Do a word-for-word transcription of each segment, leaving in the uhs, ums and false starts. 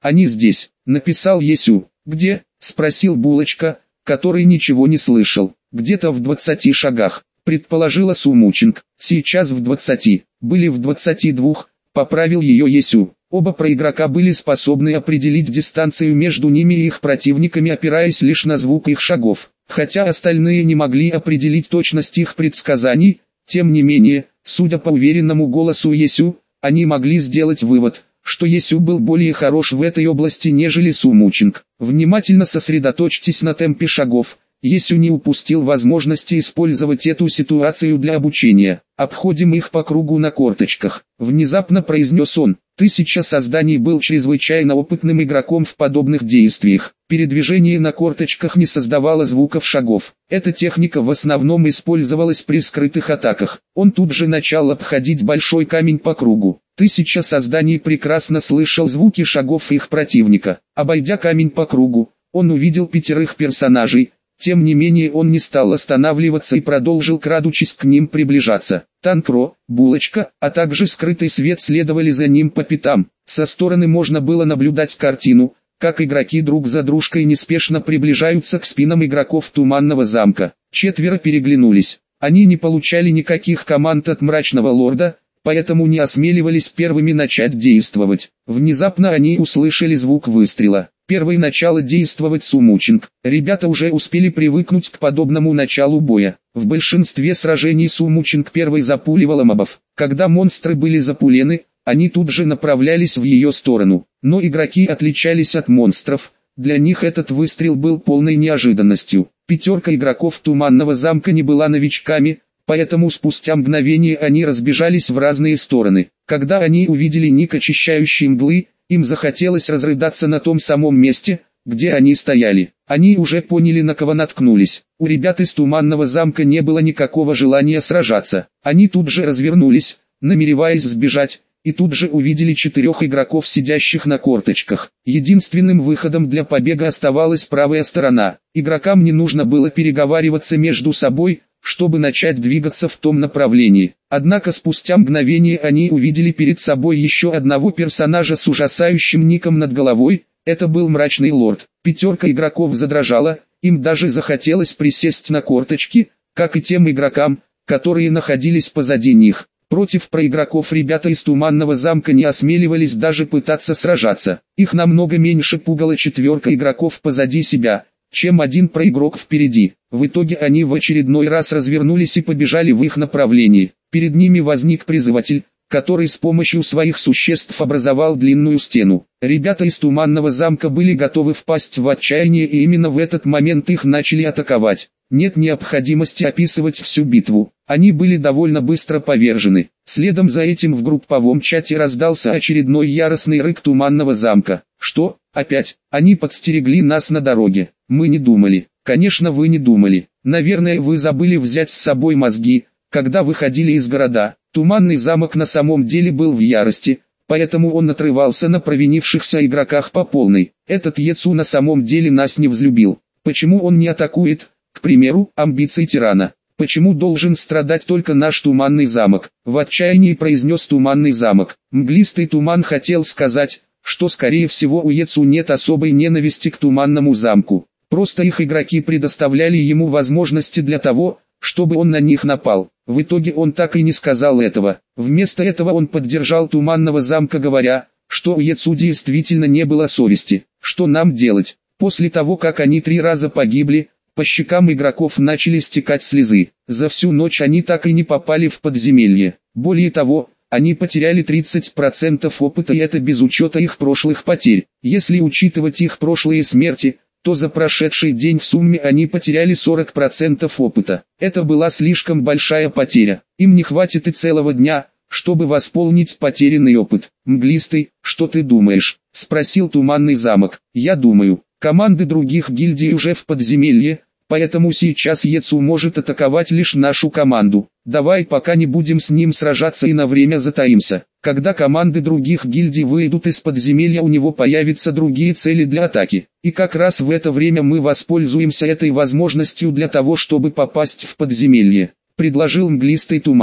они здесь», — написал Есю. «Где?» — спросил Булочка, который ничего не слышал. «Где-то в двадцати шагах», — предположила Сумучинг. «Сейчас в двадцати, были в двадцати двух», — поправил ее Есю. Оба проигрока были способны определить дистанцию между ними и их противниками, опираясь лишь на звук их шагов. Хотя остальные не могли определить точность их предсказаний, тем не менее, судя по уверенному голосу Есю, они могли сделать вывод, что Есю был более хорош в этой области, нежели Сумучинг. Внимательно сосредоточьтесь на темпе шагов. Есю не упустил возможности использовать эту ситуацию для обучения. «Обходим их по кругу на корточках», — внезапно произнес он. Тысяча созданий был чрезвычайно опытным игроком в подобных действиях. Передвижение на корточках не создавало звуков шагов. Эта техника в основном использовалась при скрытых атаках. Он тут же начал обходить большой камень по кругу. Тысяча созданий прекрасно слышал звуки шагов их противника. Обойдя камень по кругу, он увидел пятерых персонажей. Тем не менее он не стал останавливаться и продолжил, крадучись, к ним приближаться. Танкро, Булочка, а также скрытый свет следовали за ним по пятам. Со стороны можно было наблюдать картину, как игроки друг за дружкой неспешно приближаются к спинам игроков Туманного замка. Четверо переглянулись. Они не получали никаких команд от Мрачного Лорда, поэтому не осмеливались первыми начать действовать. Внезапно они услышали звук выстрела. Первый начало действовать Сумучинг. Ребята уже успели привыкнуть к подобному началу боя. В большинстве сражений Сумучинг первой запуливала мобов. Когда монстры были запулены, они тут же направлялись в ее сторону. Но игроки отличались от монстров. Для них этот выстрел был полной неожиданностью. Пятерка игроков Туманного замка не была новичками, поэтому спустя мгновение они разбежались в разные стороны. Когда они увидели ник очищающей мглы, им захотелось разрыдаться на том самом месте, где они стояли. Они уже поняли, на кого наткнулись. У ребят из Туманного замка не было никакого желания сражаться. Они тут же развернулись, намереваясь сбежать, и тут же увидели четырех игроков, сидящих на корточках. Единственным выходом для побега оставалась правая сторона. Игрокам не нужно было переговариваться между собой, чтобы начать двигаться в том направлении. Однако спустя мгновение они увидели перед собой еще одного персонажа с ужасающим ником над головой. Это был Мрачный Лорд. Пятерка игроков задрожала, им даже захотелось присесть на корточки, как и тем игрокам, которые находились позади них. Против проигроков ребята из Туманного замка не осмеливались даже пытаться сражаться. Их намного меньше пугала четверка игроков позади себя, чем один проигрок впереди. В итоге они в очередной раз развернулись и побежали в их направлении. Перед ними возник призыватель, который с помощью своих существ образовал длинную стену. Ребята из Туманного замка были готовы впасть в отчаяние, и именно в этот момент их начали атаковать. Нет необходимости описывать всю битву. Они были довольно быстро повержены. Следом за этим в групповом чате раздался очередной яростный рык Туманного замка. «Что? Опять? Они подстерегли нас на дороге. Мы не думали». «Конечно, вы не думали. Наверное, вы забыли взять с собой мозги, когда выходили из города». Туманный замок на самом деле был в ярости, поэтому он отрывался на провинившихся игроках по полной. Этот Ецу на самом деле нас не взлюбил. Почему он не атакует, к примеру, амбиции тирана? Почему должен страдать только наш Туманный замок? В отчаянии произнес Туманный замок. Мглистый туман хотел сказать, что скорее всего у Ецу нет особой ненависти к Туманному замку. Просто их игроки предоставляли ему возможности для того, чтобы он на них напал. В итоге он так и не сказал этого. Вместо этого он поддержал Туманного замка, говоря, что у Ецу действительно не было совести. Что нам делать? После того, как они три раза погибли, по щекам игроков начали стекать слезы. За всю ночь они так и не попали в подземелье. Более того, они потеряли тридцать процентов опыта, и это без учета их прошлых потерь. Если учитывать их прошлые смерти, то за прошедший день в сумме они потеряли сорок процентов опыта. Это была слишком большая потеря. Им не хватит и целого дня, чтобы восполнить потерянный опыт. «Мглистый, что ты думаешь?» — спросил Туманный замок. «Я думаю, команды других гильдий уже в подземелье, поэтому сейчас Ецу может атаковать лишь нашу команду. Давай пока не будем с ним сражаться и на время затаимся. Когда команды других гильдий выйдут из подземелья, у него появятся другие цели для атаки. И как раз в это время мы воспользуемся этой возможностью для того, чтобы попасть в подземелье», — предложил Мглистый туман.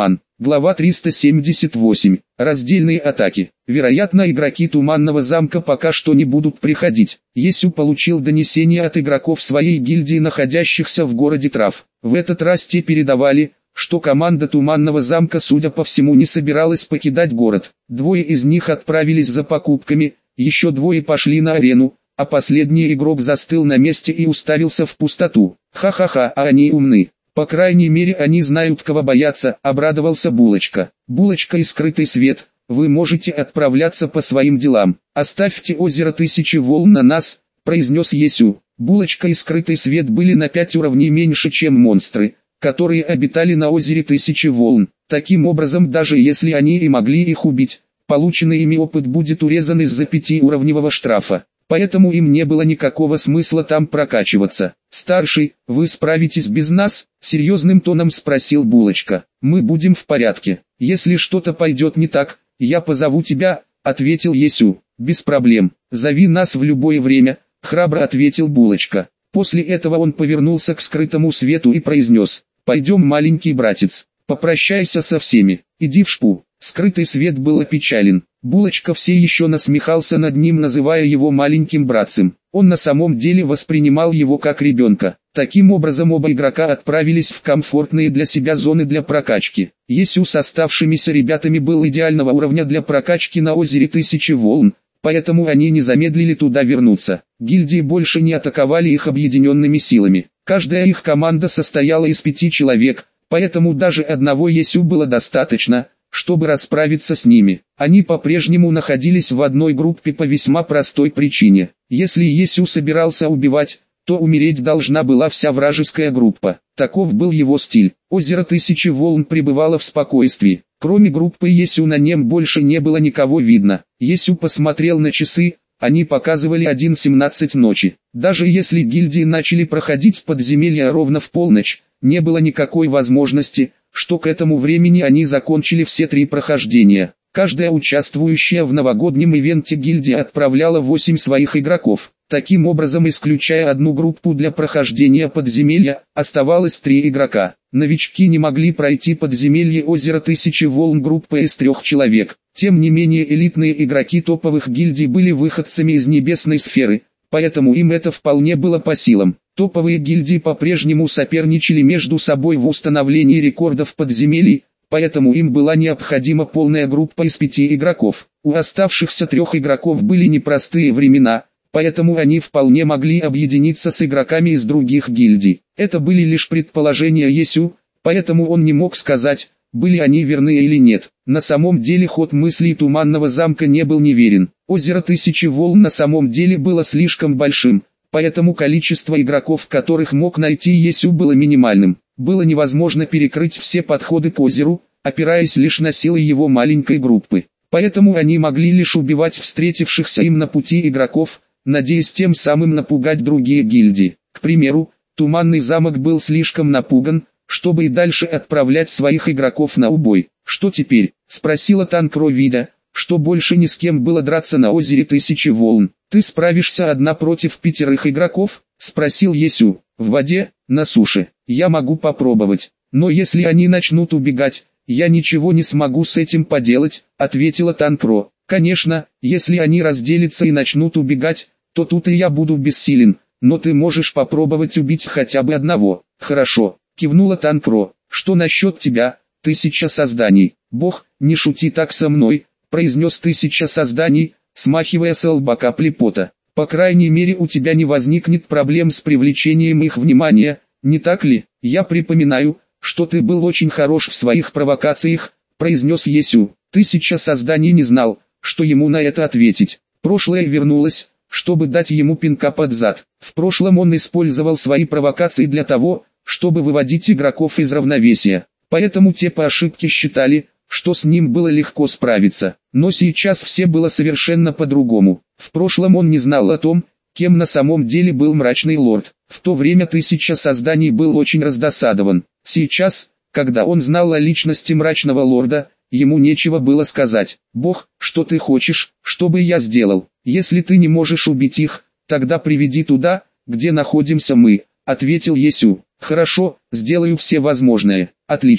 Глава триста семьдесят восемь. Раздельные атаки. Вероятно, игроки Туманного замка пока что не будут приходить. Есю получил донесение от игроков своей гильдии, находящихся в городе Трав. В этот раз те передавали, что команда Туманного замка, судя по всему, не собиралась покидать город. Двое из них отправились за покупками, еще двое пошли на арену, а последний игрок застыл на месте и уставился в пустоту. Ха-ха-ха, а они умны. По крайней мере, они знают, кого бояться, обрадовался Булочка. Булочка и Скрытый Свет, вы можете отправляться по своим делам. Оставьте озеро Тысячи Волн на нас, произнес Есю. Булочка и Скрытый Свет были на пять уровней меньше, чем монстры, которые обитали на озере Тысячи Волн. Таким образом, даже если они и могли их убить, полученный ими опыт будет урезан из-за пятиуровневого штрафа. Поэтому им не было никакого смысла там прокачиваться. «Старший, вы справитесь без нас?» — серьезным тоном спросил Булочка. «Мы будем в порядке. Если что-то пойдет не так, я позову тебя», — ответил Есю. «Без проблем. Зови нас в любое время», — храбро ответил Булочка. После этого он повернулся к Скрытому Свету и произнес: «Пойдем, маленький братец, попрощайся со всеми, иди в шпу». Скрытый Свет был опечален. Булочка все еще насмехался над ним, называя его маленьким братцем. Он на самом деле воспринимал его как ребенка. Таким образом, оба игрока отправились в комфортные для себя зоны для прокачки. Есю с оставшимися ребятами был идеального уровня для прокачки на озере Тысячи Волн, поэтому они не замедлили туда вернуться. Гильдии больше не атаковали их объединенными силами. Каждая их команда состояла из пяти человек, поэтому даже одного Есю было достаточно, чтобы расправиться с ними. Они по-прежнему находились в одной группе по весьма простой причине. Если Есю собирался убивать, то умереть должна была вся вражеская группа. Таков был его стиль. Озеро Тысячи Волн пребывало в спокойствии. Кроме группы Есю на нем больше не было никого видно. Есю посмотрел на часы, они показывали один семнадцать ночи. Даже если гильдии начали проходить подземелья ровно в полночь, не было никакой возможности, что к этому времени они закончили все три прохождения. Каждая участвующая в новогоднем ивенте гильдия отправляла восемь своих игроков. Таким образом, исключая одну группу для прохождения подземелья, оставалось три игрока. Новички не могли пройти подземелье озера Тысячи Волн группой из трех человек. Тем не менее, элитные игроки топовых гильдий были выходцами из небесной сферы, поэтому им это вполне было по силам. Топовые гильдии по-прежнему соперничали между собой в установлении рекордов подземелий, поэтому им была необходима полная группа из пяти игроков. У оставшихся трех игроков были непростые времена, поэтому они вполне могли объединиться с игроками из других гильдий. Это были лишь предположения Есю, поэтому он не мог сказать, были они верны или нет. На самом деле ход мыслей Туманного замка не был неверен. Озеро Тысячи Волн на самом деле было слишком большим, поэтому количество игроков, которых мог найти Есю, было минимальным. Было невозможно перекрыть все подходы к озеру, опираясь лишь на силы его маленькой группы. Поэтому они могли лишь убивать встретившихся им на пути игроков, надеясь тем самым напугать другие гильдии. К примеру, Туманный замок был слишком напуган, чтобы и дальше отправлять своих игроков на убой. «Что теперь?» — спросила Танкро, видя, что больше ни с кем было драться на озере Тысячи Волн. «Ты справишься одна против пятерых игроков?» — спросил Есю. «В воде, на суше. Я могу попробовать. Но если они начнут убегать, я ничего не смогу с этим поделать», — ответила Танкро. «Конечно, если они разделятся и начнут убегать, то тут и я буду бессилен, но ты можешь попробовать убить хотя бы одного». «Хорошо», — кивнула Танкро. «Что насчет тебя, Тысяча Созданий?» «Бог, не шути так со мной», — произнес Тысяча Созданий, смахивая с лба капли пота. «По крайней мере, у тебя не возникнет проблем с привлечением их внимания, не так ли? Я припоминаю, что ты был очень хорош в своих провокациях», — произнес Есю. Тысяча Созданий не знал, что ему на это ответить. Прошлое вернулось, чтобы дать ему пинка под зад. В прошлом он использовал свои провокации для того, чтобы выводить игроков из равновесия. Поэтому те по ошибке считали, что с ним было легко справиться. Но сейчас все было совершенно по-другому. В прошлом он не знал о том, кем на самом деле был Мрачный Лорд. В то время Тысяча Созданий был очень раздосадован. Сейчас, когда он знал о личности Мрачного Лорда, ему нечего было сказать. «Бог, что ты хочешь, чтобы я сделал? Если ты не можешь убить их, тогда приведи туда, где находимся мы», — ответил Есю. «Хорошо, сделаю все возможное». «Отлично.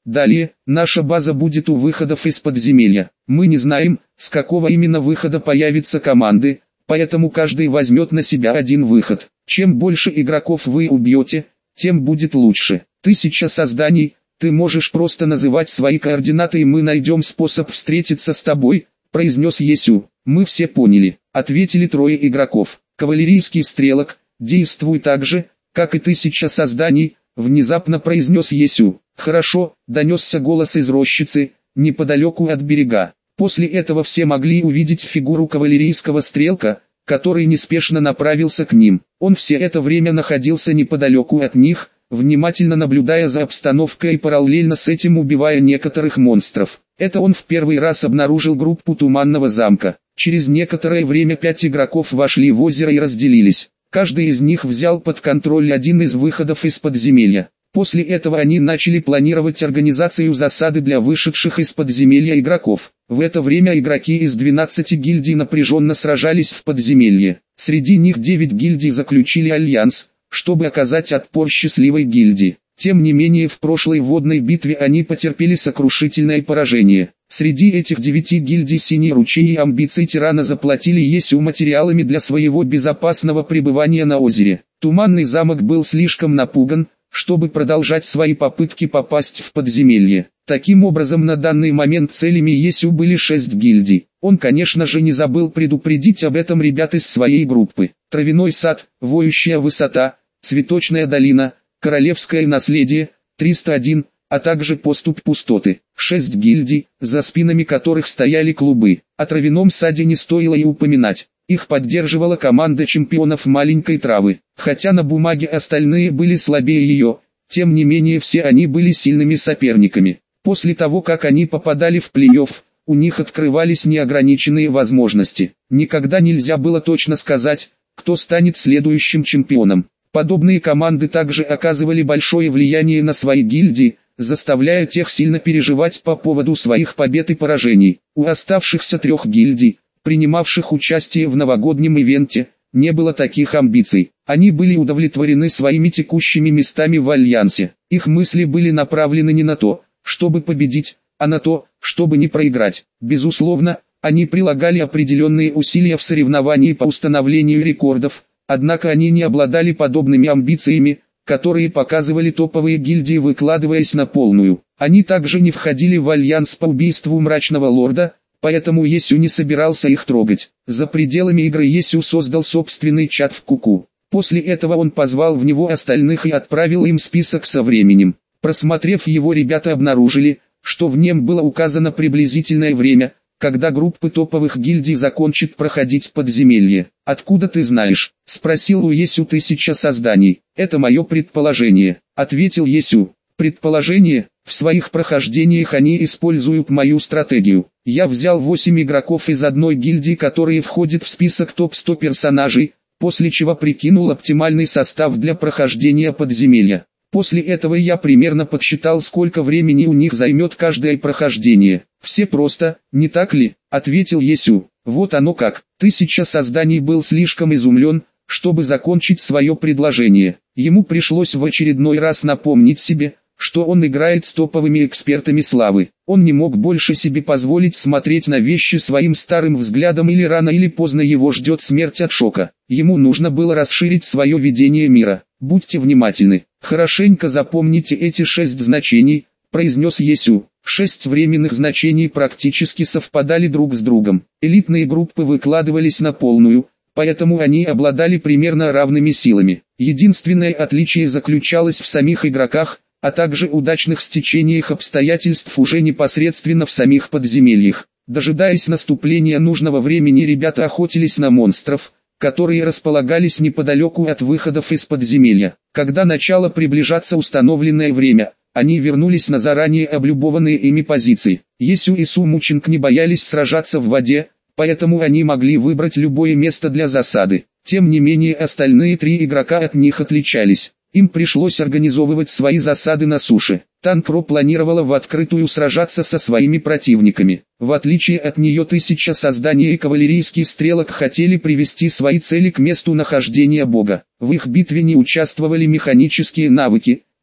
Далее, наша база будет у выходов из подземелья. Мы не знаем, с какого именно выхода появятся команды, поэтому каждый возьмет на себя один выход. Чем больше игроков вы убьете, тем будет лучше. Тысяча созданий, ты можешь просто называть свои координаты и мы найдем способ встретиться с тобой, произнес Есю. Мы все поняли, ответили трое игроков. Кавалерийский стрелок, действуй так же, как и тысяча созданий, внезапно произнес Есю. Хорошо, донесся голос из рощицы, неподалеку от берега. После этого все могли увидеть фигуру кавалерийского стрелка, который неспешно направился к ним. Он все это время находился неподалеку от них, внимательно наблюдая за обстановкой и параллельно с этим убивая некоторых монстров. Это он в первый раз обнаружил группу Туманного замка. Через некоторое время пять игроков вошли в озеро и разделились. Каждый из них взял под контроль один из выходов из подземелья. После этого они начали планировать организацию засады для вышедших из подземелья игроков. В это время игроки из двенадцати гильдий напряженно сражались в подземелье. Среди них девять гильдий заключили альянс, чтобы оказать отпор счастливой гильдии. Тем не менее в прошлой водной битве они потерпели сокрушительное поражение. Среди этих девяти гильдий Синий ручей и амбиции тирана заплатили Есю материалами для своего безопасного пребывания на озере. Туманный замок был слишком напуган, чтобы продолжать свои попытки попасть в подземелье. Таким образом на данный момент целями Есю были шесть гильдий. Он конечно же не забыл предупредить об этом ребят из своей группы. Травяной сад, Воющая высота, Цветочная долина, Королевское наследие, триста один, а также Поступь пустоты. Шесть гильдий, за спинами которых стояли клубы. О травяном саде не стоило и упоминать. Их поддерживала команда чемпионов маленькой травы. Хотя на бумаге остальные были слабее ее, тем не менее все они были сильными соперниками. После того как они попадали в плей-офф, у них открывались неограниченные возможности. Никогда нельзя было точно сказать, кто станет следующим чемпионом. Подобные команды также оказывали большое влияние на свои гильдии, заставляя тех сильно переживать по поводу своих побед и поражений. У оставшихся трех гильдий, принимавших участие в новогоднем ивенте, не было таких амбиций. Они были удовлетворены своими текущими местами в альянсе. Их мысли были направлены не на то, чтобы победить, а на то, чтобы не проиграть. Безусловно, они прилагали определенные усилия в соревновании по установлению рекордов, однако они не обладали подобными амбициями, которые показывали топовые гильдии, выкладываясь на полную. Они также не входили в альянс по убийству Мрачного Лорда, поэтому Есю не собирался их трогать. За пределами игры Есю создал собственный чат в Куку. После этого он позвал в него остальных и отправил им список со временем. Просмотрев его, ребята обнаружили, что в нем было указано приблизительное время, когда группы топовых гильдий закончат проходить подземелье. «Откуда ты знаешь?» – спросил у Есю тысяча созданий. «Это мое предположение», – ответил Есю. «Предположение? В своих прохождениях они используют мою стратегию. Я взял восемь игроков из одной гильдии, которые входят в список топ сто персонажей, после чего прикинул оптимальный состав для прохождения подземелья. После этого я примерно подсчитал, сколько времени у них займет каждое прохождение. Все просто, не так ли?» – ответил Есю. Вот оно как. Тысяча созданий был слишком изумлен, чтобы закончить свое предложение. Ему пришлось в очередной раз напомнить себе, что он играет с топовыми экспертами славы. Он не мог больше себе позволить смотреть на вещи своим старым взглядом, или рано или поздно его ждет смерть от шока. Ему нужно было расширить свое видение мира. Будьте внимательны. Хорошенько запомните эти шесть значений, произнес Есю. Шесть временных значений практически совпадали друг с другом. Элитные группы выкладывались на полную, поэтому они обладали примерно равными силами. Единственное отличие заключалось в самих игроках, а также удачных стечениях обстоятельств уже непосредственно в самих подземельях. Дожидаясь наступления нужного времени, ребята охотились на монстров, которые располагались неподалеку от выходов из подземелья. Когда начало приближаться установленное время, они вернулись на заранее облюбованные ими позиции. Есю и Сумучинг не боялись сражаться в воде, поэтому они могли выбрать любое место для засады. Тем не менее остальные три игрока от них отличались. Им пришлось организовывать свои засады на суше. Танкро планировала в открытую сражаться со своими противниками. В отличие от нее тысяча созданий и кавалерийский стрелок хотели привести свои цели к месту нахождения бога. В их битве не участвовали механические навыки,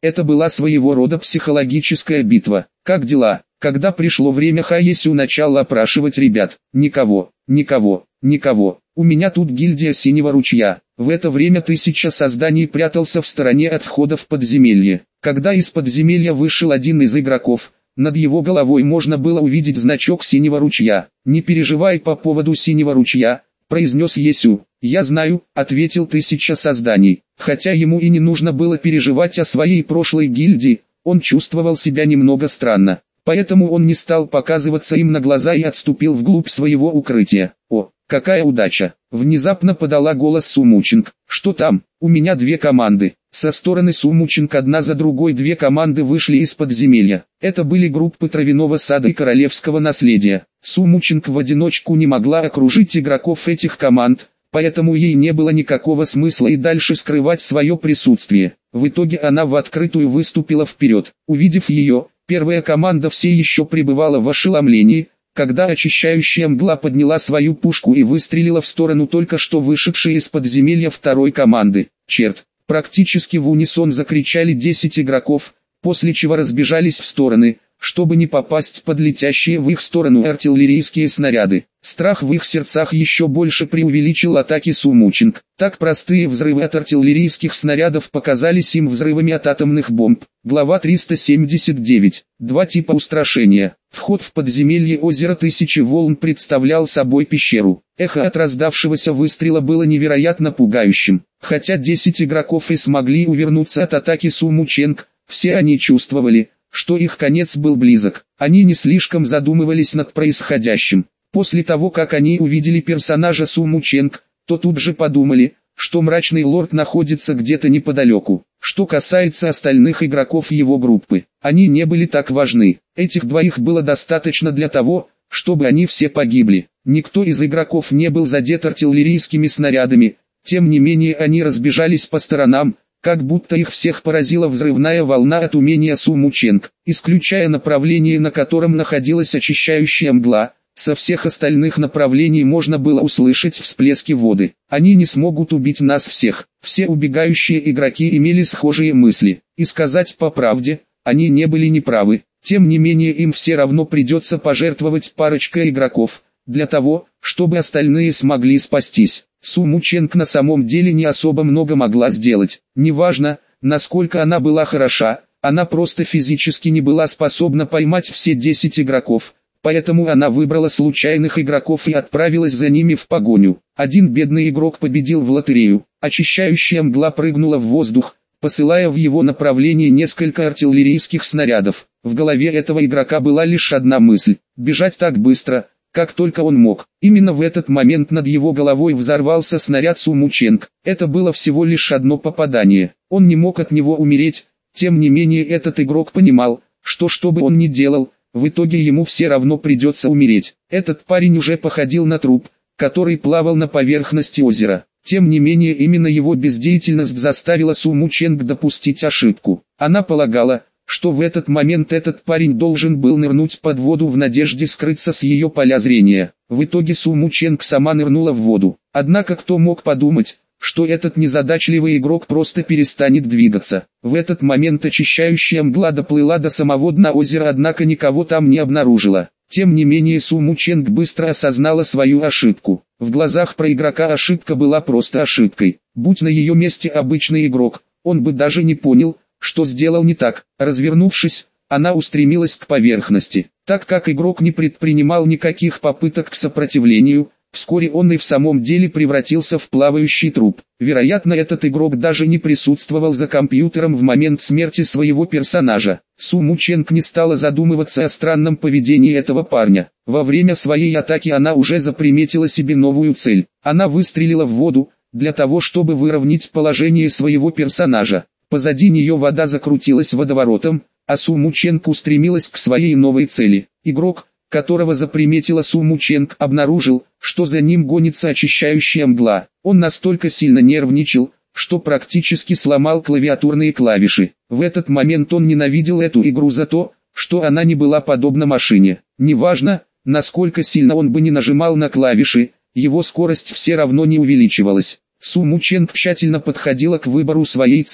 Это была своего рода психологическая битва. Как дела? Когда пришло время, Хаесю начал опрашивать ребят. Никого, никого, никого. У меня тут гильдия Синего ручья. В это время тысяча созданий прятался в стороне от входа в подземелье. Когда из подземелья вышел один из игроков, над его головой можно было увидеть значок Синего ручья. «Не переживай по поводу Синего ручья», — произнес Есю. «Я знаю», — ответил тысяча созданий. Хотя ему и не нужно было переживать о своей прошлой гильдии, он чувствовал себя немного странно. Поэтому он не стал показываться им на глаза и отступил вглубь своего укрытия. «О, какая удача!» — внезапно подала голос Сумучинг. «Что там? У меня две команды». Со стороны Сумучинг одна за другой две команды вышли из подземелья. Это были группы Травяного сада и Королевского наследия. Сумучинг в одиночку не могла окружить игроков этих команд, поэтому ей не было никакого смысла и дальше скрывать свое присутствие. В итоге она в открытую выступила вперед. Увидев ее, первая команда все еще пребывала в ошеломлении, когда очищающая мгла подняла свою пушку и выстрелила в сторону только что вышедшей из подземелья второй команды. «Черт!» Практически в унисон закричали десять игроков, после чего разбежались в стороны, чтобы не попасть под летящие в их сторону артиллерийские снаряды. Страх в их сердцах еще больше преувеличил атаки Сумучинг. Так простые взрывы от артиллерийских снарядов показались им взрывами от атомных бомб. Глава триста семьдесят девять. Два типа устрашения. Вход в подземелье озера Тысячи Волн представлял собой пещеру. Эхо от раздавшегося выстрела было невероятно пугающим. Хотя десять игроков и смогли увернуться от атаки Сумучинг, все они чувствовали, что их конец был близок. Они не слишком задумывались над происходящим. После того, как они увидели персонажа Сумучинг, то тут же подумали, что Мрачный Лорд находится где-то неподалеку. Что касается остальных игроков его группы, они не были так важны. Этих двоих было достаточно для того, чтобы они все погибли. Никто из игроков не был задет артиллерийскими снарядами, тем не менее они разбежались по сторонам, как будто их всех поразила взрывная волна от умения Сумучинг, исключая направление, на котором находилась очищающая мгла. Со всех остальных направлений можно было услышать всплески воды. Они не смогут убить нас всех. Все убегающие игроки имели схожие мысли. И сказать по правде, они не были неправы. Тем не менее им все равно придется пожертвовать парочкой игроков, для того, чтобы остальные смогли спастись. Сумучинг на самом деле не особо много могла сделать. Неважно, насколько она была хороша, она просто физически не была способна поймать все десять игроков. Поэтому она выбрала случайных игроков и отправилась за ними в погоню. Один бедный игрок победил в лотерею. Очищающая мгла прыгнула в воздух, посылая в его направлении несколько артиллерийских снарядов. В голове этого игрока была лишь одна мысль – бежать так быстро, как только он мог. Именно в этот момент над его головой взорвался снаряд Сумучинг. Это было всего лишь одно попадание. Он не мог от него умереть, тем не менее этот игрок понимал, что что бы он ни делал, в итоге ему все равно придется умереть. Этот парень уже походил на труп, который плавал на поверхности озера. Тем не менее именно его бездеятельность заставила Сумучинг допустить ошибку. Она полагала, что в этот момент этот парень должен был нырнуть под воду в надежде скрыться с ее поля зрения. В итоге Сумучинг сама нырнула в воду. Однако кто мог подумать, что этот незадачливый игрок просто перестанет двигаться. В этот момент очищающая мгла доплыла до самого дна озера, однако никого там не обнаружила. Тем не менее Сумучинг быстро осознала свою ошибку. В глазах про игрока ошибка была просто ошибкой. Будь на ее месте обычный игрок, он бы даже не понял, что сделал не так. Развернувшись, она устремилась к поверхности. Так как игрок не предпринимал никаких попыток к сопротивлению, вскоре он и в самом деле превратился в плавающий труп. Вероятно, этот игрок даже не присутствовал за компьютером в момент смерти своего персонажа. Сумучинг не стала задумываться о странном поведении этого парня. Во время своей атаки она уже заприметила себе новую цель. Она выстрелила в воду, для того чтобы выровнять положение своего персонажа. Позади нее вода закрутилась водоворотом, а Сумучинг устремилась к своей новой цели. Игрок, которого заприметила Сумучинг, обнаружил, что за ним гонится очищающая мгла. Он настолько сильно нервничал, что практически сломал клавиатурные клавиши. В этот момент он ненавидел эту игру за то, что она не была подобна машине. Неважно, насколько сильно он бы не нажимал на клавиши, его скорость все равно не увеличивалась. Сумучинг тщательно подходила к выбору своей цели.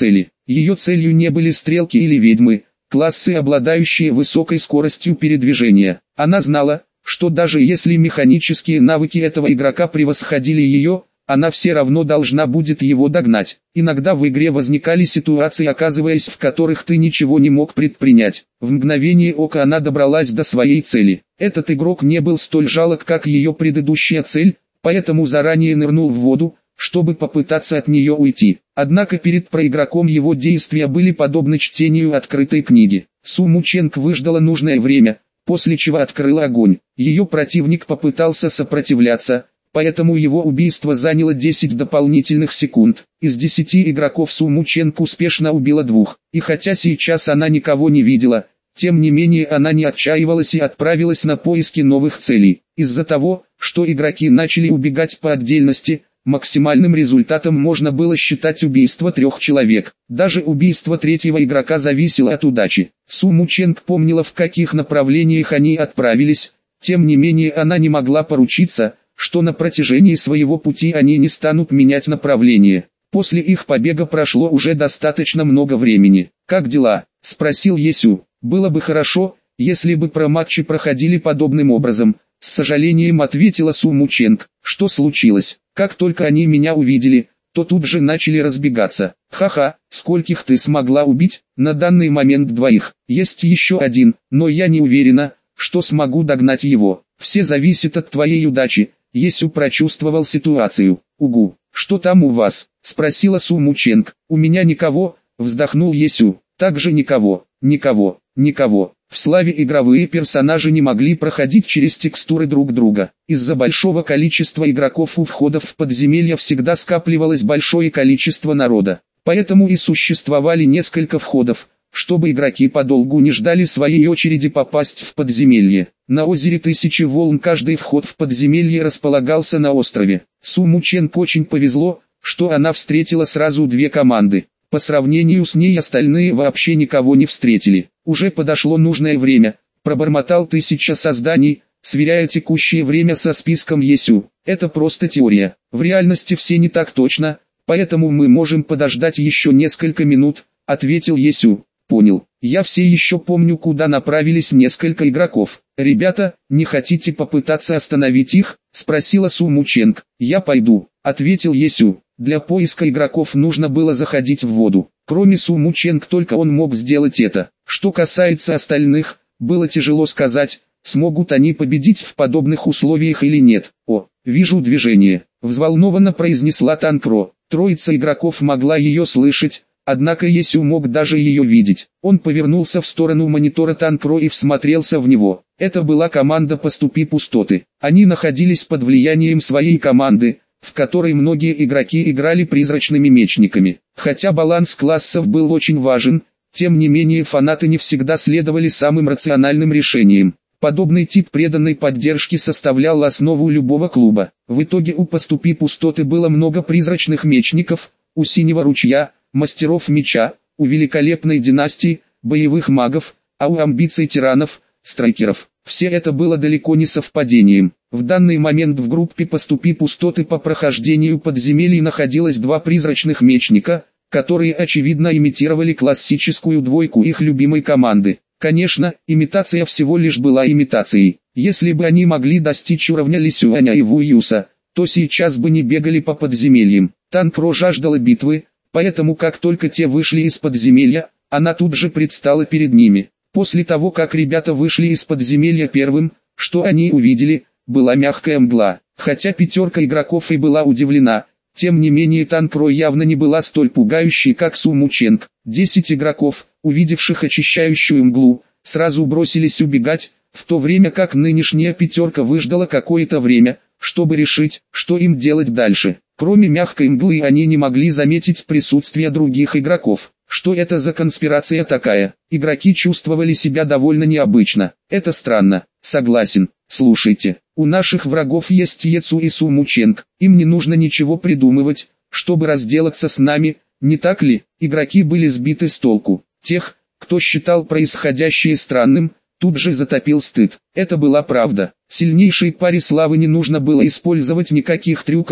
Ее целью не были стрелки или ведьмы, классы, обладающие высокой скоростью передвижения. Она знала, что даже если механические навыки этого игрока превосходили ее, она все равно должна будет его догнать. Иногда в игре возникали ситуации, оказываясь в которых ты ничего не мог предпринять. В мгновение ока она добралась до своей цели. Этот игрок не был столь жалок, как ее предыдущая цель, поэтому заранее нырнул в воду, чтобы попытаться от нее уйти. Однако перед проигроком его действия были подобны чтению открытой книги. Су Мученг выждала нужное время, после чего открыла огонь. Ее противник попытался сопротивляться, поэтому его убийство заняло десять дополнительных секунд. Из десяти игроков Су Мученг успешно убила двух, и хотя сейчас она никого не видела, тем не менее она не отчаивалась и отправилась на поиски новых целей. Из-за того, что игроки начали убегать по отдельности, максимальным результатом можно было считать убийство трех человек. Даже убийство третьего игрока зависело от удачи. Су Мученг помнила, в каких направлениях они отправились, тем не менее она не могла поручиться, что на протяжении своего пути они не станут менять направление. После их побега прошло уже достаточно много времени. «Как дела?» – спросил Есю. «Было бы хорошо, если бы про матчи проходили подобным образом», – с сожалением ответила Су Мученг. «Что случилось? Как только они меня увидели, то тут же начали разбегаться. Ха-ха, скольких ты смогла убить?» «На данный момент двоих. Есть еще один, но я не уверена, что смогу догнать его. Все зависит от твоей удачи». Есю прочувствовал ситуацию. «Угу, что там у вас?» – спросила Су Мученг. «У меня никого», – вздохнул Есю. «Также никого, никого, никого». В славе игровые персонажи не могли проходить через текстуры друг друга. Из-за большого количества игроков у входов в подземелья всегда скапливалось большое количество народа. Поэтому и существовали несколько входов, чтобы игроки подолгу не ждали своей очереди попасть в подземелье. На озере Тысячи Волн каждый вход в подземелье располагался на острове. Су Мученг очень повезло, что она встретила сразу две команды. По сравнению с ней остальные вообще никого не встретили. «Уже подошло нужное время», – пробормотал Тысяча Созданий, сверяя текущее время со списком Есю. «Это просто теория. В реальности все не так точно, поэтому мы можем подождать еще несколько минут», – ответил Есю. «Понял. Я все еще помню, куда направились несколько игроков. Ребята, не хотите попытаться остановить их?» – спросила Су Мученг. «Я пойду», – ответил Есю. Для поиска игроков нужно было заходить в воду. Кроме Су Мученг только он мог сделать это. Что касается остальных, было тяжело сказать, смогут они победить в подобных условиях или нет. «О, вижу движение», – взволнованно произнесла Танкро. Троица игроков могла ее слышать, однако Есю мог даже ее видеть. Он повернулся в сторону монитора Танкро и всмотрелся в него. Это была команда «Поступи пустоты». Они находились под влиянием своей команды, в которой многие игроки играли призрачными мечниками. Хотя баланс классов был очень важен, тем не менее фанаты не всегда следовали самым рациональным решениям. Подобный тип преданной поддержки составлял основу любого клуба. В итоге у «Поступи пустоты» было много призрачных мечников, у «Синего ручья», мастеров меча, у «Великолепной династии», боевых магов, а у амбиций тиранов, страйкеров. Все это было далеко не совпадением. В данный момент в группе «Поступи пустоты» по прохождению подземелий находилось два призрачных мечника, которые очевидно имитировали классическую двойку их любимой команды. Конечно, имитация всего лишь была имитацией. Если бы они могли достичь уровня Ли Сюаня и Ву Юса, то сейчас бы не бегали по подземельям. Танкро жаждала битвы, поэтому как только те вышли из подземелья, она тут же предстала перед ними. После того, как ребята вышли из подземелья первым, что они увидели, была мягкая мгла. Хотя пятерка игроков и была удивлена, тем не менее Танкро явно не была столь пугающей, как Су Мученг. Десять игроков, увидевших очищающую мглу, сразу бросились убегать, в то время как нынешняя пятерка выждала какое-то время, чтобы решить, что им делать дальше. Кроме мягкой мглы они не могли заметить присутствие других игроков. Что это за конспирация такая? Игроки чувствовали себя довольно необычно. Это странно. Согласен. Слушайте, у наших врагов есть Ецу и Су Мученг. Им не нужно ничего придумывать, чтобы разделаться с нами, не так ли? Игроки были сбиты с толку. Тех, кто считал происходящее странным, тут же затопил стыд. Это была правда. Сильнейшей паре славы не нужно было использовать никаких трюков,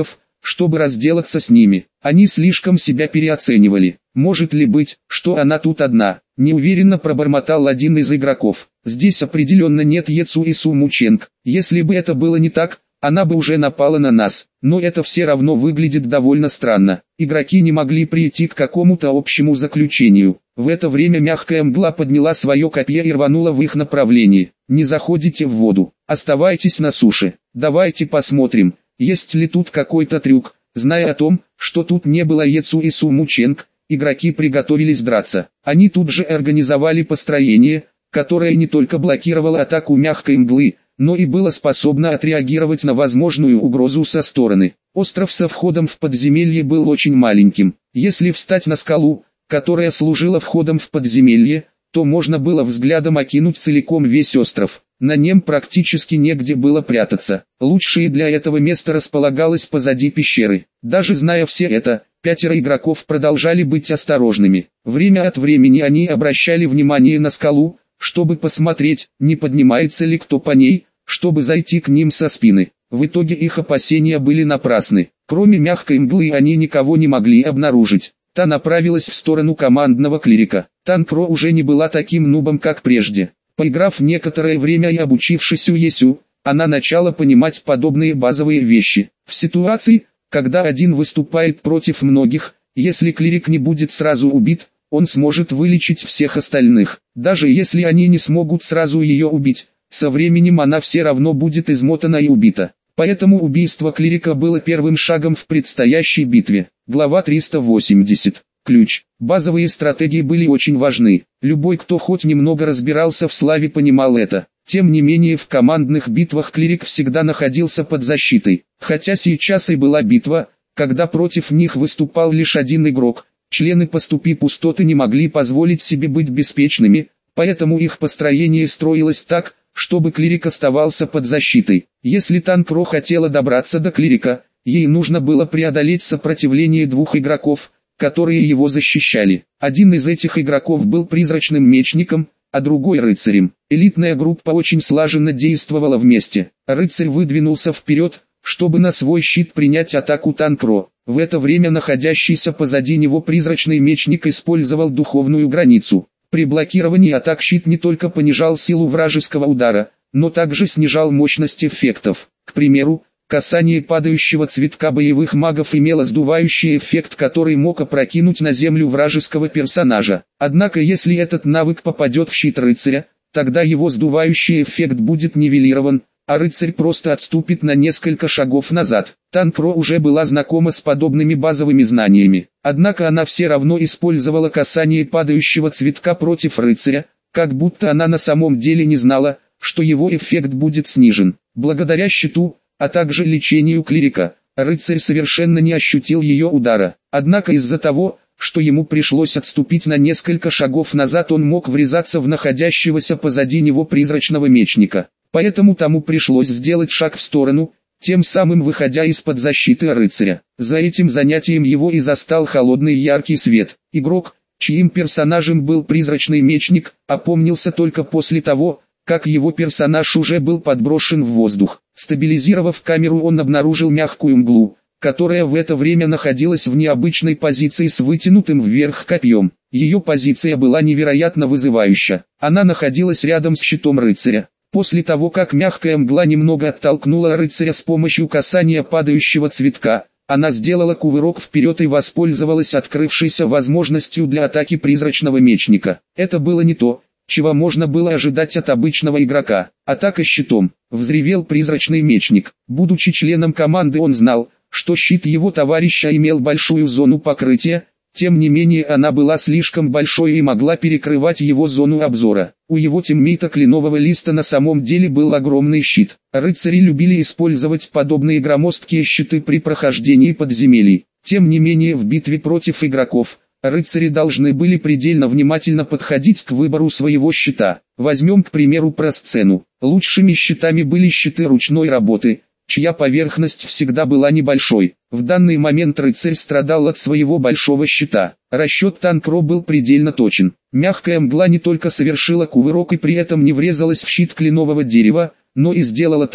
чтобы разделаться с ними. Они слишком себя переоценивали. Может ли быть, что она тут одна? Неуверенно пробормотал один из игроков. Здесь определенно нет Ецу и Суму Ченг. Если бы это было не так, она бы уже напала на нас. Но это все равно выглядит довольно странно. Игроки не могли прийти к какому-то общему заключению. В это время мягкая мгла подняла свое копье и рванула в их направлении. Не заходите в воду, оставайтесь на суше. Давайте посмотрим, есть ли тут какой-то трюк. Зная о том, что тут не было Ецу и Суму Ченг, игроки приготовились драться. Они тут же организовали построение, которое не только блокировало атаку мягкой мглы, но и было способно отреагировать на возможную угрозу со стороны. Остров со входом в подземелье был очень маленьким. Если встать на скалу, которая служила входом в подземелье, то можно было взглядом окинуть целиком весь остров. На нем практически негде было прятаться. Лучшее для этого место располагалось позади пещеры. Даже зная все это, пятеро игроков продолжали быть осторожными. Время от времени они обращали внимание на скалу, чтобы посмотреть, не поднимается ли кто по ней, чтобы зайти к ним со спины. В итоге их опасения были напрасны. Кроме мягкой мглы они никого не могли обнаружить. Та направилась в сторону командного клирика. Танкро уже не была таким нубом, как прежде. Поиграв некоторое время и обучившись у Есю, она начала понимать подобные базовые вещи. В ситуации, когда один выступает против многих, если клирик не будет сразу убит, он сможет вылечить всех остальных. Даже если они не смогут сразу ее убить, со временем она все равно будет измотана и убита. Поэтому убийство клирика было первым шагом в предстоящей битве. Глава триста восемьдесят. Ключ. Базовые стратегии были очень важны. Любой, кто хоть немного разбирался в славе, понимал это. Тем не менее, в командных битвах клирик всегда находился под защитой. Хотя сейчас и была битва, когда против них выступал лишь один игрок, члены поступи пустоты не могли позволить себе быть беспечными, поэтому их построение строилось так, чтобы клирик оставался под защитой. Если Танкро хотела добраться до клирика, ей нужно было преодолеть сопротивление двух игроков, которые его защищали. Один из этих игроков был призрачным мечником, а другой рыцарем. Элитная группа очень слаженно действовала вместе. Рыцарь выдвинулся вперед, чтобы на свой щит принять атаку Танкро. В это время находящийся позади него призрачный мечник использовал духовную границу. При блокировании атак щит не только понижал силу вражеского удара, но также снижал мощность эффектов. К примеру, касание падающего цветка боевых магов имело сдувающий эффект, который мог опрокинуть на землю вражеского персонажа. Однако если этот навык попадет в щит рыцаря, тогда его сдувающий эффект будет нивелирован, а рыцарь просто отступит на несколько шагов назад. Танкро уже была знакома с подобными базовыми знаниями, однако она все равно использовала касание падающего цветка против рыцаря, как будто она на самом деле не знала, что его эффект будет снижен. Благодаря щиту, а также лечению клирика, рыцарь совершенно не ощутил ее удара. Однако из-за того, что ему пришлось отступить на несколько шагов назад, он мог врезаться в находящегося позади него призрачного мечника. Поэтому тому пришлось сделать шаг в сторону, тем самым выходя из-под защиты рыцаря. За этим занятием его и застал холодный яркий свет. Игрок, чьим персонажем был призрачный мечник, опомнился только после того, как его персонаж уже был подброшен в воздух. Стабилизировав камеру, он обнаружил мягкую мглу, которая в это время находилась в необычной позиции с вытянутым вверх копьем. Ее позиция была невероятно вызывающа. Она находилась рядом с щитом рыцаря. После того, как мягкая мгла немного оттолкнула рыцаря с помощью касания падающего цветка, она сделала кувырок вперед и воспользовалась открывшейся возможностью для атаки призрачного мечника. Это было не то, чего можно было ожидать от обычного игрока. Атака щитом. Взревел призрачный мечник. Будучи членом команды, он знал, что щит его товарища имел большую зону покрытия, тем не менее она была слишком большой и могла перекрывать его зону обзора. У его тиммейта Кленового Листа на самом деле был огромный щит. Рыцари любили использовать подобные громоздкие щиты при прохождении подземелий. Тем не менее в битве против игроков, рыцари должны были предельно внимательно подходить к выбору своего щита. Возьмем к примеру просцену. Лучшими щитами были щиты ручной работы, чья поверхность всегда была небольшой. В данный момент рыцарь страдал от своего большого щита. Расчет Танкро был предельно точен. Мягкая мгла не только совершила кувырок и при этом не врезалась в щит кленового дерева, но и сделала так,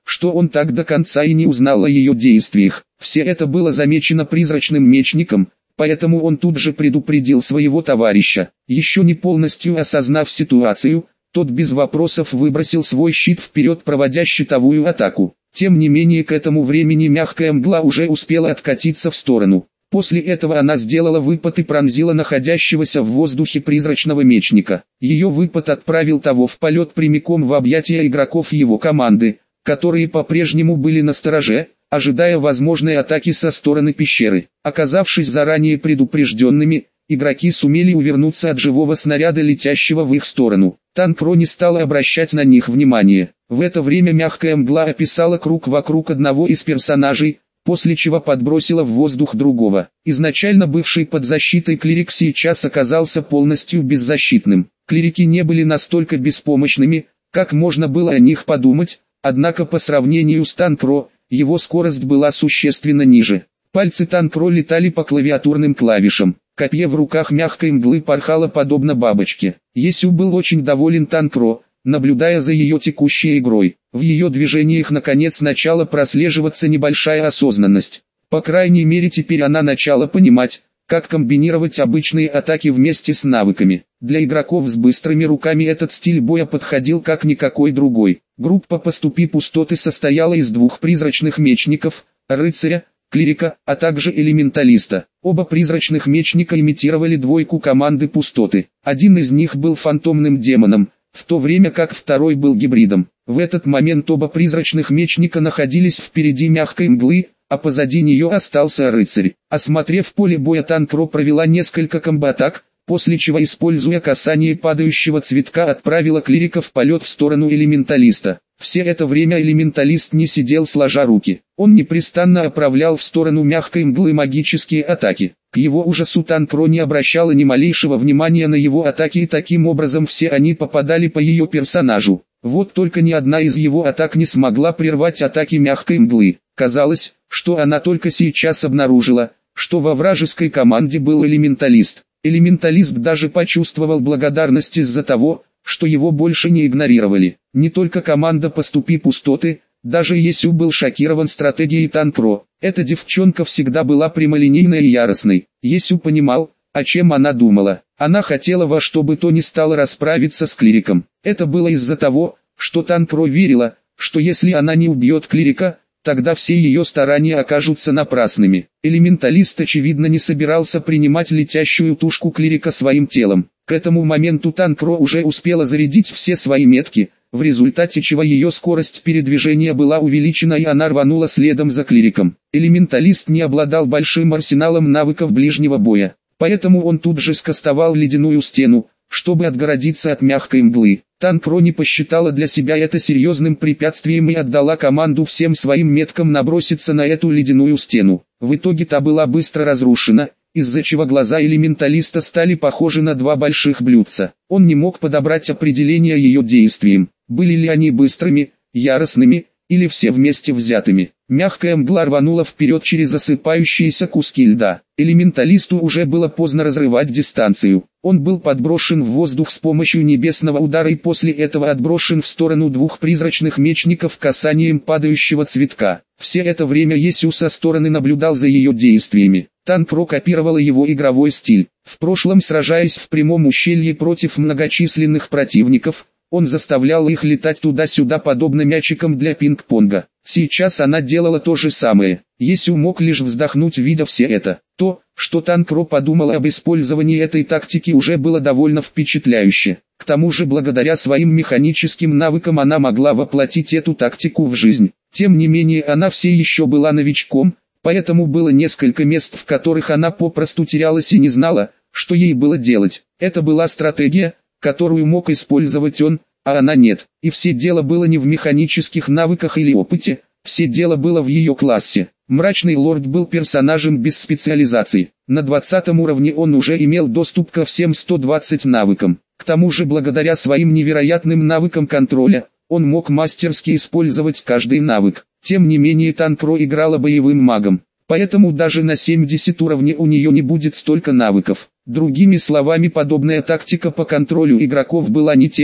что он так до конца и не узнал о ее действиях. Все это было замечено призрачным мечником, поэтому он тут же предупредил своего товарища. Еще не полностью осознав ситуацию, тот без вопросов выбросил свой щит вперед, проводя щитовую атаку. Тем не менее, к этому времени мягкая мгла уже успела откатиться в сторону. После этого она сделала выпад и пронзила находящегося в воздухе призрачного мечника. Ее выпад отправил того в полет прямиком в объятия игроков его команды, которые по-прежнему были настороже, ожидая возможной атаки со стороны пещеры. Оказавшись заранее предупрежденными, игроки сумели увернуться от живого снаряда, летящего в их сторону. Танкро не стала обращать на них внимания. В это время мягкая мгла описала круг вокруг одного из персонажей, после чего подбросила в воздух другого. Изначально бывший под защитой клирик сейчас оказался полностью беззащитным. Клирики не были настолько беспомощными, как можно было о них подумать, однако по сравнению с Танкро, его скорость была существенно ниже. Пальцы Танкро летали по клавиатурным клавишам. Копье в руках мягкой мглы порхало подобно бабочке. Есю был очень доволен Танкро, наблюдая за ее текущей игрой. В ее движениях наконец начала прослеживаться небольшая осознанность. По крайней мере теперь она начала понимать, как комбинировать обычные атаки вместе с навыками. Для игроков с быстрыми руками этот стиль боя подходил как никакой другой. Группа «Поступи пустоты» состояла из двух призрачных мечников, рыцаря, клирика, а также элементалиста. Оба призрачных мечника имитировали двойку команды пустоты. Один из них был фантомным демоном, в то время как второй был гибридом. В этот момент оба призрачных мечника находились впереди мягкой мглы, а позади нее остался рыцарь. Осмотрев поле боя, Танкро провела несколько комбо-атак, после чего, используя касание падающего цветка, отправила клирика в полет в сторону элементалиста. Все это время элементалист не сидел сложа руки. Он непрестанно отправлял в сторону мягкой мглы магические атаки. К его ужасу Танкро не обращала ни малейшего внимания на его атаки, и таким образом все они попадали по ее персонажу. Вот только ни одна из его атак не смогла прервать атаки мягкой мглы. Казалось, что она только сейчас обнаружила, что во вражеской команде был элементалист. Элементалист даже почувствовал благодарность из-за того, что его больше не игнорировали. Не только команда «Поступи пустоты», даже Есю был шокирован стратегией Танкро. Эта девчонка всегда была прямолинейной и яростной. Есю понимал, о чем она думала. Она хотела во что бы то ни стало расправиться с клириком. Это было из-за того, что Танкро верила, что если она не убьет клирика, тогда все ее старания окажутся напрасными. Элементалист очевидно не собирался принимать летящую тушку клирика своим телом. К этому моменту Танкро уже успела зарядить все свои метки, в результате чего ее скорость передвижения была увеличена и она рванула следом за клириком. Элементалист не обладал большим арсеналом навыков ближнего боя, поэтому он тут же скастовал ледяную стену, чтобы отгородиться от мягкой мглы. Танкро не посчитала для себя это серьезным препятствием и отдала команду всем своим меткам наброситься на эту ледяную стену. В итоге та была быстро разрушена, из-за чего глаза элементалиста стали похожи на два больших блюдца. Он не мог подобрать определение ее действиям, были ли они быстрыми, яростными, или все вместе взятыми. Мягкая мгла рванула вперед через осыпающиеся куски льда. Элементалисту уже было поздно разрывать дистанцию. Он был подброшен в воздух с помощью небесного удара и после этого отброшен в сторону двух призрачных мечников касанием падающего цветка. Все это время Есю со стороны наблюдал за ее действиями. Танкро копировала его игровой стиль. В прошлом, сражаясь в прямом ущелье против многочисленных противников, он заставлял их летать туда-сюда подобно мячикам для пинг-понга. Сейчас она делала то же самое. Есю мог лишь вздохнуть, видя все это. То, что Танкро подумала об использовании этой тактики, уже было довольно впечатляюще. К тому же благодаря своим механическим навыкам она могла воплотить эту тактику в жизнь. Тем не менее она все еще была новичком, поэтому было несколько мест, в которых она попросту терялась и не знала, что ей было делать. Это была стратегия, которую мог использовать он, а она нет. И все дело было не в механических навыках или опыте, все дело было в ее классе. Мрачный лорд был персонажем без специализации. На двадцатом уровне он уже имел доступ ко всем ста двадцати навыкам. К тому же благодаря своим невероятным навыкам контроля, он мог мастерски использовать каждый навык. Тем не менее Танкро играла боевым магом, поэтому даже на семидесятом уровне у нее не будет столько навыков. Другими словами, подобная тактика по контролю игроков была не тем,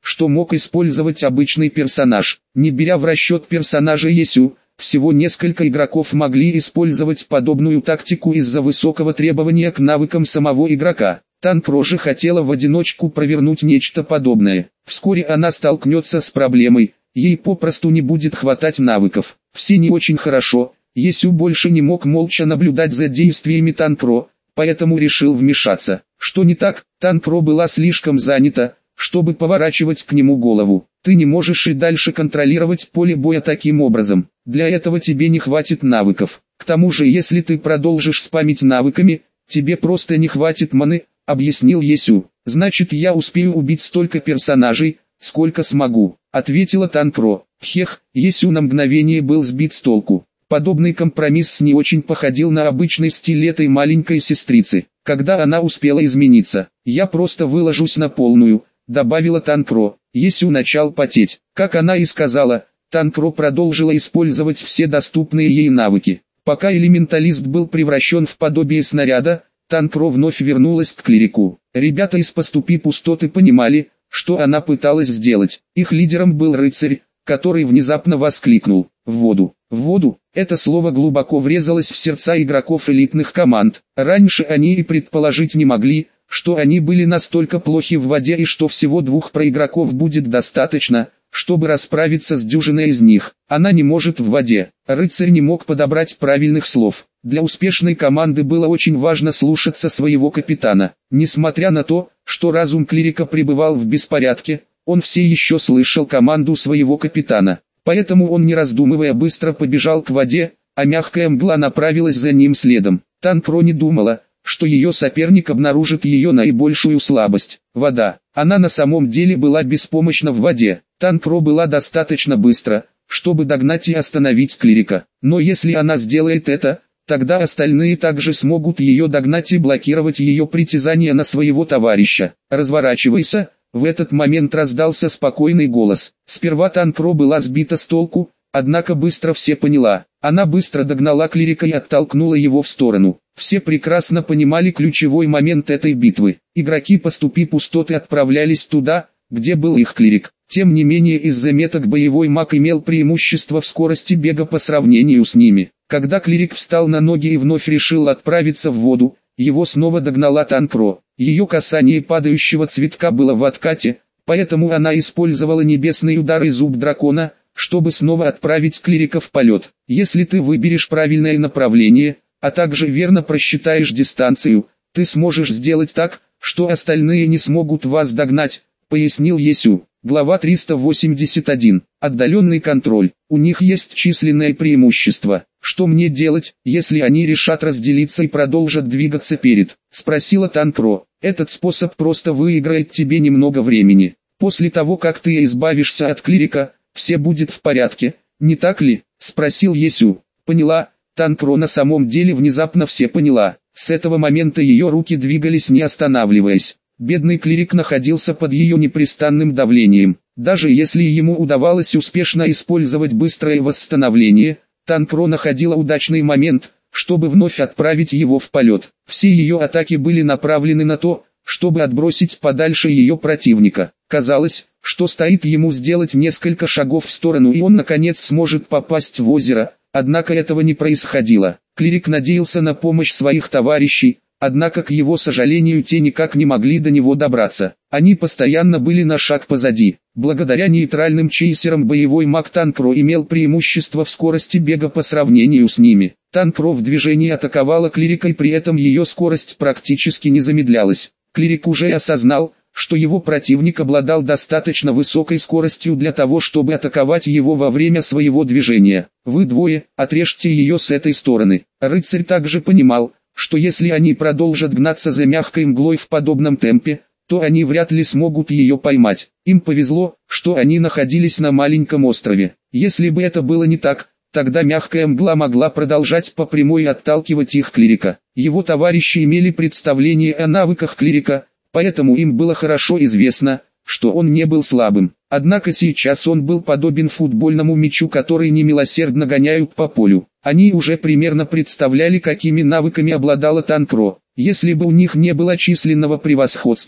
что мог использовать обычный персонаж. Не беря в расчет персонажа Есю, всего несколько игроков могли использовать подобную тактику из-за высокого требования к навыкам самого игрока. Танпро же хотела в одиночку провернуть нечто подобное. Вскоре она столкнется с проблемой, ей попросту не будет хватать навыков. Все не очень хорошо, Есю больше не мог молча наблюдать за действиями Танпро, поэтому решил вмешаться. Что не так, Танпро была слишком занята, чтобы поворачивать к нему голову. Ты не можешь и дальше контролировать поле боя таким образом. Для этого тебе не хватит навыков. К тому же, если ты продолжишь спамить навыками, тебе просто не хватит маны, объяснил Есю. Значит, я успею убить столько персонажей, сколько смогу, ответила Танпро. Хех, Есю на мгновение был сбит с толку. Подобный компромисс не очень походил на обычный стиль этой маленькой сестрицы. Когда она успела измениться, я просто выложусь на полную, добавила Танпро. Есю начал потеть. Как она и сказала, Танпро продолжила использовать все доступные ей навыки. Пока элементалист был превращен в подобие снаряда, Танпро вновь вернулась к клирику. Ребята из поступи пустоты понимали, что она пыталась сделать. Их лидером был рыцарь, который внезапно воскликнул: «В воду! В воду!» Это слово глубоко врезалось в сердца игроков элитных команд. Раньше они и предположить не могли, что они были настолько плохи в воде и что всего двух проигроков будет достаточно, чтобы расправиться с дюжиной из них. Она не может в воде. Рыцарь не мог подобрать правильных слов. Для успешной команды было очень важно слушаться своего капитана. Несмотря на то, что разум клирика пребывал в беспорядке, он все еще слышал команду своего капитана. Поэтому он, не раздумывая, быстро побежал к воде, а мягкая мгла направилась за ним следом. Танпро не думала, что ее соперник обнаружит ее наибольшую слабость – вода. Она на самом деле была беспомощна в воде. Танпро была достаточно быстро, чтобы догнать и остановить клирика. Но если она сделает это, тогда остальные также смогут ее догнать и блокировать ее притязание на своего товарища. «Разворачивайся!» В этот момент раздался спокойный голос. Сперва Танпро была сбита с толку, однако быстро все поняла. Она быстро догнала клирика и оттолкнула его в сторону. Все прекрасно понимали ключевой момент этой битвы. Игроки поступи пустоты отправлялись туда, где был их клирик. Тем не менее, из-за меток боевой маг имел преимущество в скорости бега по сравнению с ними. Когда клирик встал на ноги и вновь решил отправиться в воду, его снова догнала Танпро. Ее касание падающего цветка было в откате, поэтому она использовала небесный удар и зуб дракона, чтобы снова отправить клирика в полет. Если ты выберешь правильное направление, а также верно просчитаешь дистанцию, ты сможешь сделать так, что остальные не смогут вас догнать, пояснил Есю. Глава триста восемьдесят один. Отдаленный контроль. У них есть численное преимущество. Что мне делать, если они решат разделиться и продолжат двигаться перед? Спросила Танпро. Этот способ просто выиграет тебе немного времени. После того, как ты избавишься от клирика, все будет в порядке, не так ли? Спросил Есю. Поняла. Танпро на самом деле внезапно все поняла. С этого момента ее руки двигались не останавливаясь. Бедный клирик находился под ее непрестанным давлением. Даже если ему удавалось успешно использовать быстрое восстановление, Танпро находила удачный момент, чтобы вновь отправить его в полет. Все ее атаки были направлены на то, чтобы отбросить подальше ее противника. Казалось, что стоит ему сделать несколько шагов в сторону и он наконец сможет попасть в озеро, однако этого не происходило. Клирик надеялся на помощь своих товарищей, однако к его сожалению те никак не могли до него добраться. Они постоянно были на шаг позади. Благодаря нейтральным чейсерам боевой маг Танпро имел преимущество в скорости бега по сравнению с ними. Танпро в движении атаковала клирика и при этом ее скорость практически не замедлялась. Клирик уже осознал, что его противник обладал достаточно высокой скоростью для того, чтобы атаковать его во время своего движения. Вы двое, отрежьте ее с этой стороны. Рыцарь также понимал, что если они продолжат гнаться за мягкой мглой в подобном темпе, то они вряд ли смогут ее поймать. Им повезло, что они находились на маленьком острове. Если бы это было не так, тогда мягкая мгла могла продолжать по прямой отталкивать их клирика. Его товарищи имели представление о навыках клирика, поэтому им было хорошо известно, что он не был слабым. Однако сейчас он был подобен футбольному мячу, который немилосердно гоняют по полю. Они уже примерно представляли, какими навыками обладала Танпро. Если бы у них не было численного превосходства,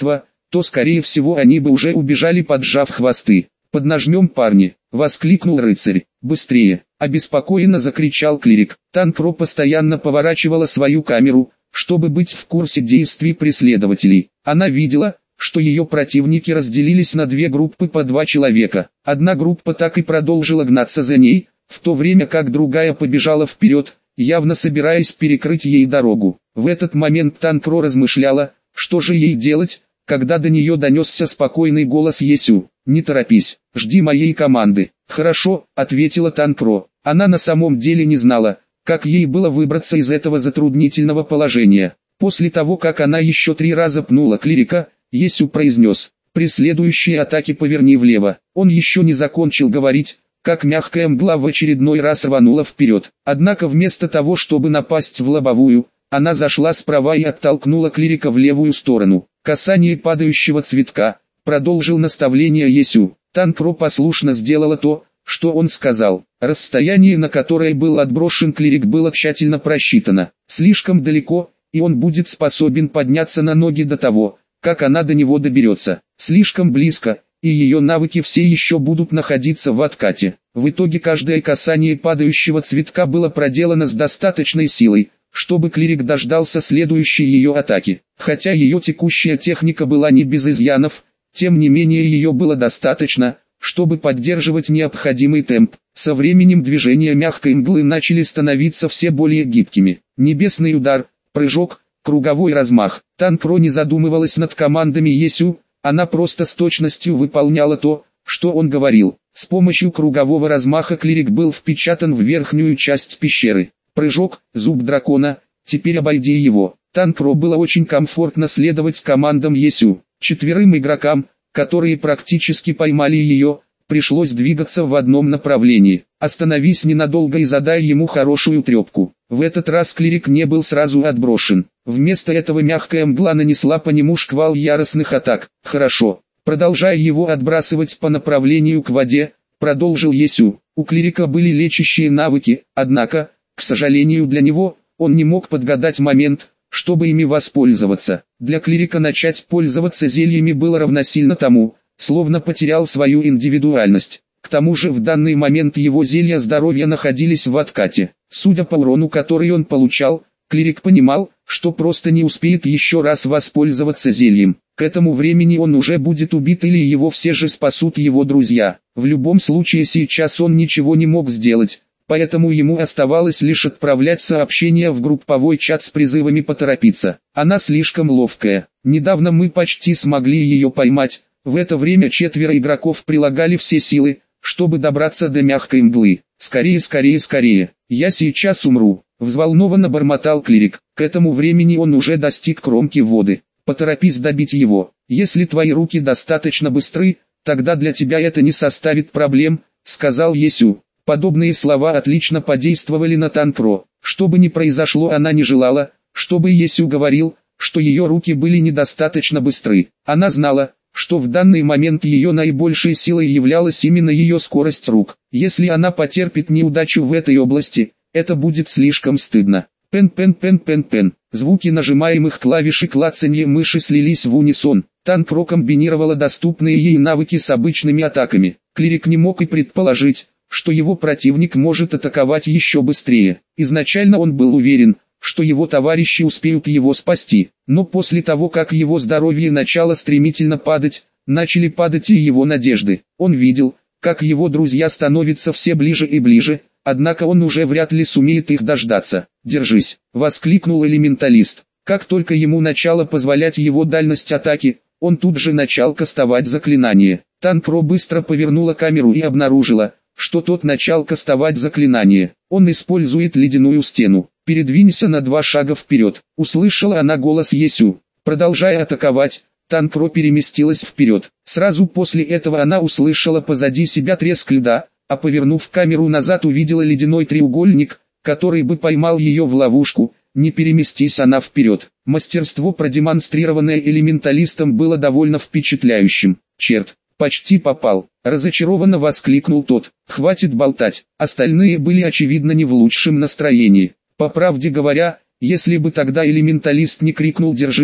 то скорее всего они бы уже убежали, поджав хвосты. «Поднажмем, парни!» — воскликнул рыцарь. «Быстрее!» — обеспокоенно закричал клирик. Танкро постоянно поворачивала свою камеру, чтобы быть в курсе действий преследователей. Она видела, что ее противники разделились на две группы по два человека. Одна группа так и продолжила гнаться за ней, в то время как другая побежала вперед, явно собираясь перекрыть ей дорогу. В этот момент Танкро размышляла, что же ей делать, когда до нее донесся спокойный голос Есю. «Не торопись, жди моей команды». «Хорошо», — ответила Танкро. Она на самом деле не знала, как ей было выбраться из этого затруднительного положения. После того, как она еще три раза пнула клирика, Есю произнес: «При следующей атаке поверни влево». Он еще не закончил говорить, как мягкая мгла в очередной раз рванула вперед. Однако вместо того, чтобы напасть в лобовую, она зашла справа и оттолкнула клирика в левую сторону. «Касание падающего цветка», — продолжил наставление Есю. Танкро послушно сделала то, что он сказал. Расстояние, на которое был отброшен клирик, было тщательно просчитано. Слишком далеко, и он будет способен подняться на ноги до того, как она до него доберется. Слишком близко, и ее навыки все еще будут находиться в откате. В итоге каждое касание падающего цветка было проделано с достаточной силой, чтобы клирик дождался следующей ее атаки. Хотя ее текущая техника была не без изъянов, тем не менее ее было достаточно, чтобы поддерживать необходимый темп. Со временем движения мягкой мглы начали становиться все более гибкими. Небесный удар, прыжок, круговой размах. Танкро не задумывалась над командами Есю, она просто с точностью выполняла то, что он говорил. С помощью кругового размаха клирик был впечатан в верхнюю часть пещеры. Прыжок, зуб дракона, теперь обойди его. Танкро было очень комфортно следовать командам Есю. Четверым игрокам, которые практически поймали ее, пришлось двигаться в одном направлении. «Остановись ненадолго и задай ему хорошую трепку». В этот раз клирик не был сразу отброшен. Вместо этого мягкая мгла нанесла по нему шквал яростных атак. «Хорошо, продолжай его отбрасывать по направлению к воде», — продолжил Есю. У клирика были лечащие навыки, однако, к сожалению для него, он не мог подгадать момент, чтобы ими воспользоваться. Для клирика начать пользоваться зельями было равносильно тому, словно потерял свою индивидуальность. К тому же в данный момент его зелья здоровья находились в откате. Судя по урону, который он получал, клирик понимал, что просто не успеет еще раз воспользоваться зельем. К этому времени он уже будет убит или его все же спасут его друзья. В любом случае сейчас он ничего не мог сделать, поэтому ему оставалось лишь отправлять сообщения в групповой чат с призывами поторопиться. Она слишком ловкая. Недавно мы почти смогли ее поймать. В это время четверо игроков прилагали все силы, чтобы добраться до мягкой мглы. «Скорее, скорее, скорее, я сейчас умру», — взволнованно бормотал клирик. К этому времени он уже достиг кромки воды. «Поторопись добить его. Если твои руки достаточно быстры, тогда для тебя это не составит проблем», — сказал Есю. Подобные слова отлично подействовали на Танкро. Что бы ни произошло, она не желала, чтобы Есю говорил, что ее руки были недостаточно быстры. Она знала, что в данный момент ее наибольшей силой являлась именно ее скорость рук. Если она потерпит неудачу в этой области, это будет слишком стыдно. Пен-пен-пен-пен-пен. Звуки нажимаемых клавиш и клацанье мыши слились в унисон. Танкро комбинировала доступные ей навыки с обычными атаками. Клирик не мог и предположить, что его противник может атаковать еще быстрее. Изначально он был уверен, что его товарищи успеют его спасти, но после того, как его здоровье начало стремительно падать, начали падать и его надежды. Он видел, как его друзья становятся все ближе и ближе, однако он уже вряд ли сумеет их дождаться. «Держись!» — воскликнул элементалист. Как только ему начало позволять его дальность атаки, он тут же начал кастовать заклинание. Танкро быстро повернула камеру и обнаружила, что тот начал кастовать заклинание. Он использует ледяную стену. «Передвинься на два шага вперед», — услышала она голос Есю. Продолжая атаковать, Танкро переместилась вперед. Сразу после этого она услышала позади себя треск льда, а повернув камеру назад, увидела ледяной треугольник, который бы поймал ее в ловушку. Не переместись она вперед. Мастерство, продемонстрированное элементалистом, было довольно впечатляющим. «Черт, почти попал», — разочарованно воскликнул тот. «Хватит болтать». Остальные были очевидно не в лучшем настроении. По правде говоря, если бы тогда элементалист не крикнул «держись»,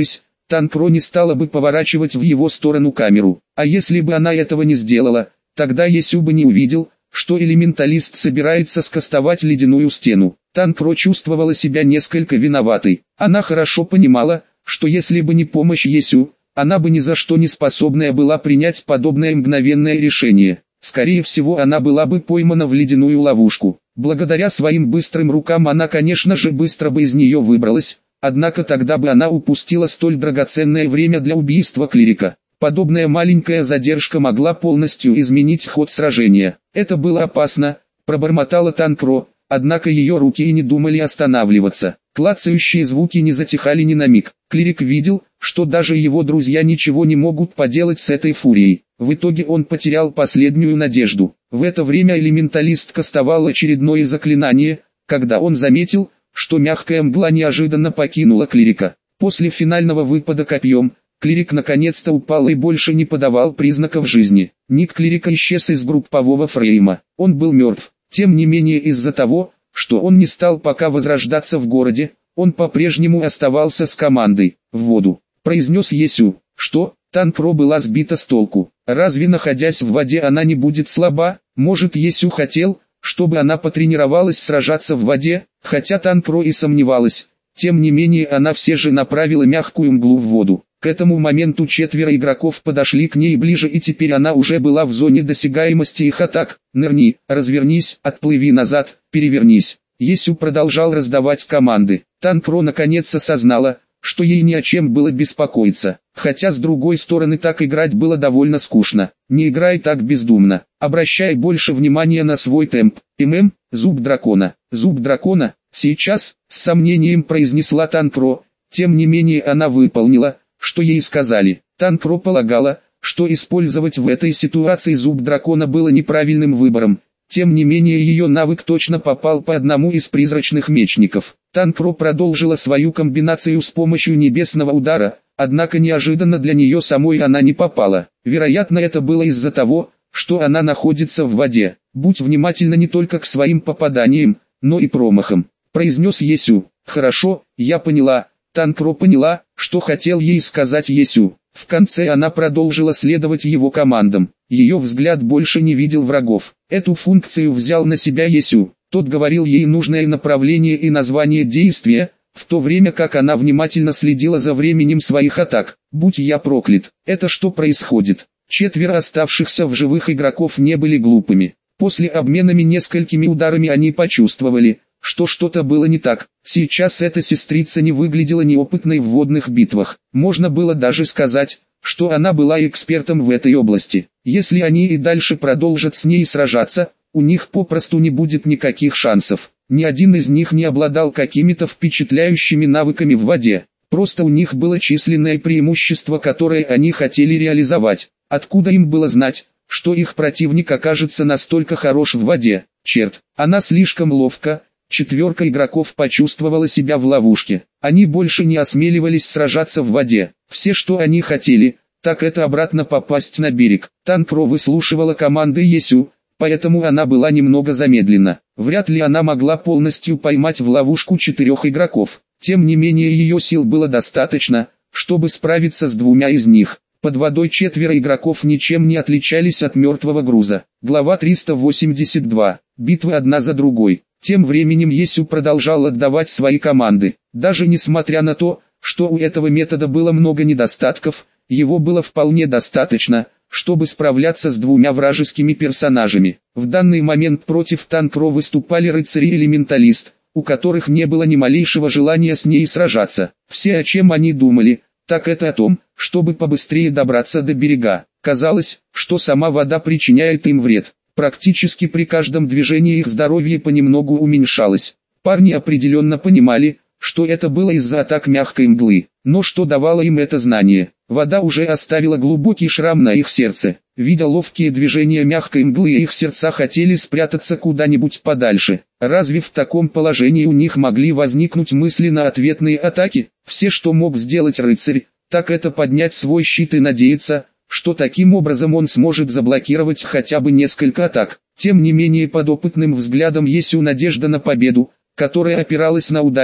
Танкро не стала бы поворачивать в его сторону камеру. А если бы она этого не сделала, тогда Есю бы не увидел, что элементалист собирается скастовать ледяную стену. Танкро чувствовала себя несколько виноватой. Она хорошо понимала, что если бы не помощь Есю, она бы ни за что не способная была принять подобное мгновенное решение. Скорее всего, она была бы поймана в ледяную ловушку. Благодаря своим быстрым рукам она, конечно же, быстро бы из нее выбралась, однако тогда бы она упустила столь драгоценное время для убийства клирика. Подобная маленькая задержка могла полностью изменить ход сражения. Это было опасно, пробормотала Танкро, однако ее руки и не думали останавливаться. Клацающие звуки не затихали ни на миг. Клирик видел, что даже его друзья ничего не могут поделать с этой фурией. В итоге он потерял последнюю надежду. В это время элементалист кастовал очередное заклинание, когда он заметил, что мягкая мгла неожиданно покинула клирика. После финального выпада копьем, клирик наконец-то упал и больше не подавал признаков жизни. Ник клирика исчез из группового фрейма. Он был мертв. Тем не менее, из-за того, что он не стал пока возрождаться в городе, он по-прежнему оставался с командой. «В воду», — произнес Есю. «Что?» Танкро была сбита с толку. Разве находясь в воде она не будет слаба? Может, Есю хотел, чтобы она потренировалась сражаться в воде? Хотя Танкро и сомневалась, тем не менее она все же направила мягкую мглу в воду. К этому моменту четверо игроков подошли к ней ближе, и теперь она уже была в зоне досягаемости их атак. «Нырни, развернись, отплыви назад, перевернись». Есю продолжал раздавать команды. Танкро наконец осознала, что ей ни о чем было беспокоиться. Хотя с другой стороны так играть было довольно скучно. Не играй так бездумно. Обращай больше внимания на свой темп. ММ, зуб дракона. Зуб дракона, сейчас, с сомнением произнесла Танкро. Тем не менее она выполнила, что ей сказали. Танкро полагала, что использовать в этой ситуации зуб дракона было неправильным выбором. Тем не менее ее навык точно попал по одному из призрачных мечников. Танкро продолжила свою комбинацию с помощью небесного удара, однако неожиданно для нее самой она не попала. Вероятно, это было из-за того, что она находится в воде. «Будь внимательна не только к своим попаданиям, но и промахам», — произнес Есю. «Хорошо, я поняла». Танкро поняла, что хотел ей сказать Есю. В конце она продолжила следовать его командам. Ее взгляд больше не видел врагов. Эту функцию взял на себя Есю. Тот говорил ей нужное направление и название действия, в то время как она внимательно следила за временем своих атак. «Будь я проклят! Это что происходит?» Четверо оставшихся в живых игроков не были глупыми. После обменами несколькими ударами они почувствовали, что что-то было не так. Сейчас эта сестрица не выглядела неопытной в водных битвах. Можно было даже сказать, что она была экспертом в этой области. Если они и дальше продолжат с ней сражаться, у них попросту не будет никаких шансов. Ни один из них не обладал какими-то впечатляющими навыками в воде. Просто у них было численное преимущество, которое они хотели реализовать. Откуда им было знать, что их противник окажется настолько хорош в воде? Черт, она слишком ловка. Четверка игроков почувствовала себя в ловушке. Они больше не осмеливались сражаться в воде. Все, что они хотели, так это обратно попасть на берег. Танкро выслушивала команды Есю, поэтому она была немного замедлена. Вряд ли она могла полностью поймать в ловушку четырех игроков. Тем не менее ее сил было достаточно, чтобы справиться с двумя из них. Под водой четверо игроков ничем не отличались от мертвого груза. Глава триста восемьдесят два. Битвы одна за другой. Тем временем Есю продолжал отдавать свои команды. Даже несмотря на то, что у этого метода было много недостатков, его было вполне достаточно, чтобы справляться с двумя вражескими персонажами. В данный момент против Танкро выступали рыцари и элементалист, у которых не было ни малейшего желания с ней сражаться. Все, о чем они думали, так это о том, чтобы побыстрее добраться до берега. Казалось, что сама вода причиняет им вред. Практически при каждом движении их здоровье понемногу уменьшалось. Парни определенно понимали, что это было из-за атак мягкой мглы. Но что давало им это знание? Вода уже оставила глубокий шрам на их сердце. Видя ловкие движения мягкой мглы, их сердца хотели спрятаться куда-нибудь подальше. Разве в таком положении у них могли возникнуть мысли на ответные атаки? Все, что мог сделать рыцарь, так это поднять свой щит и надеяться, что таким образом он сможет заблокировать хотя бы несколько атак. Тем не менее, под опытным взглядом Есю надежда на победу, которая опиралась на удачу,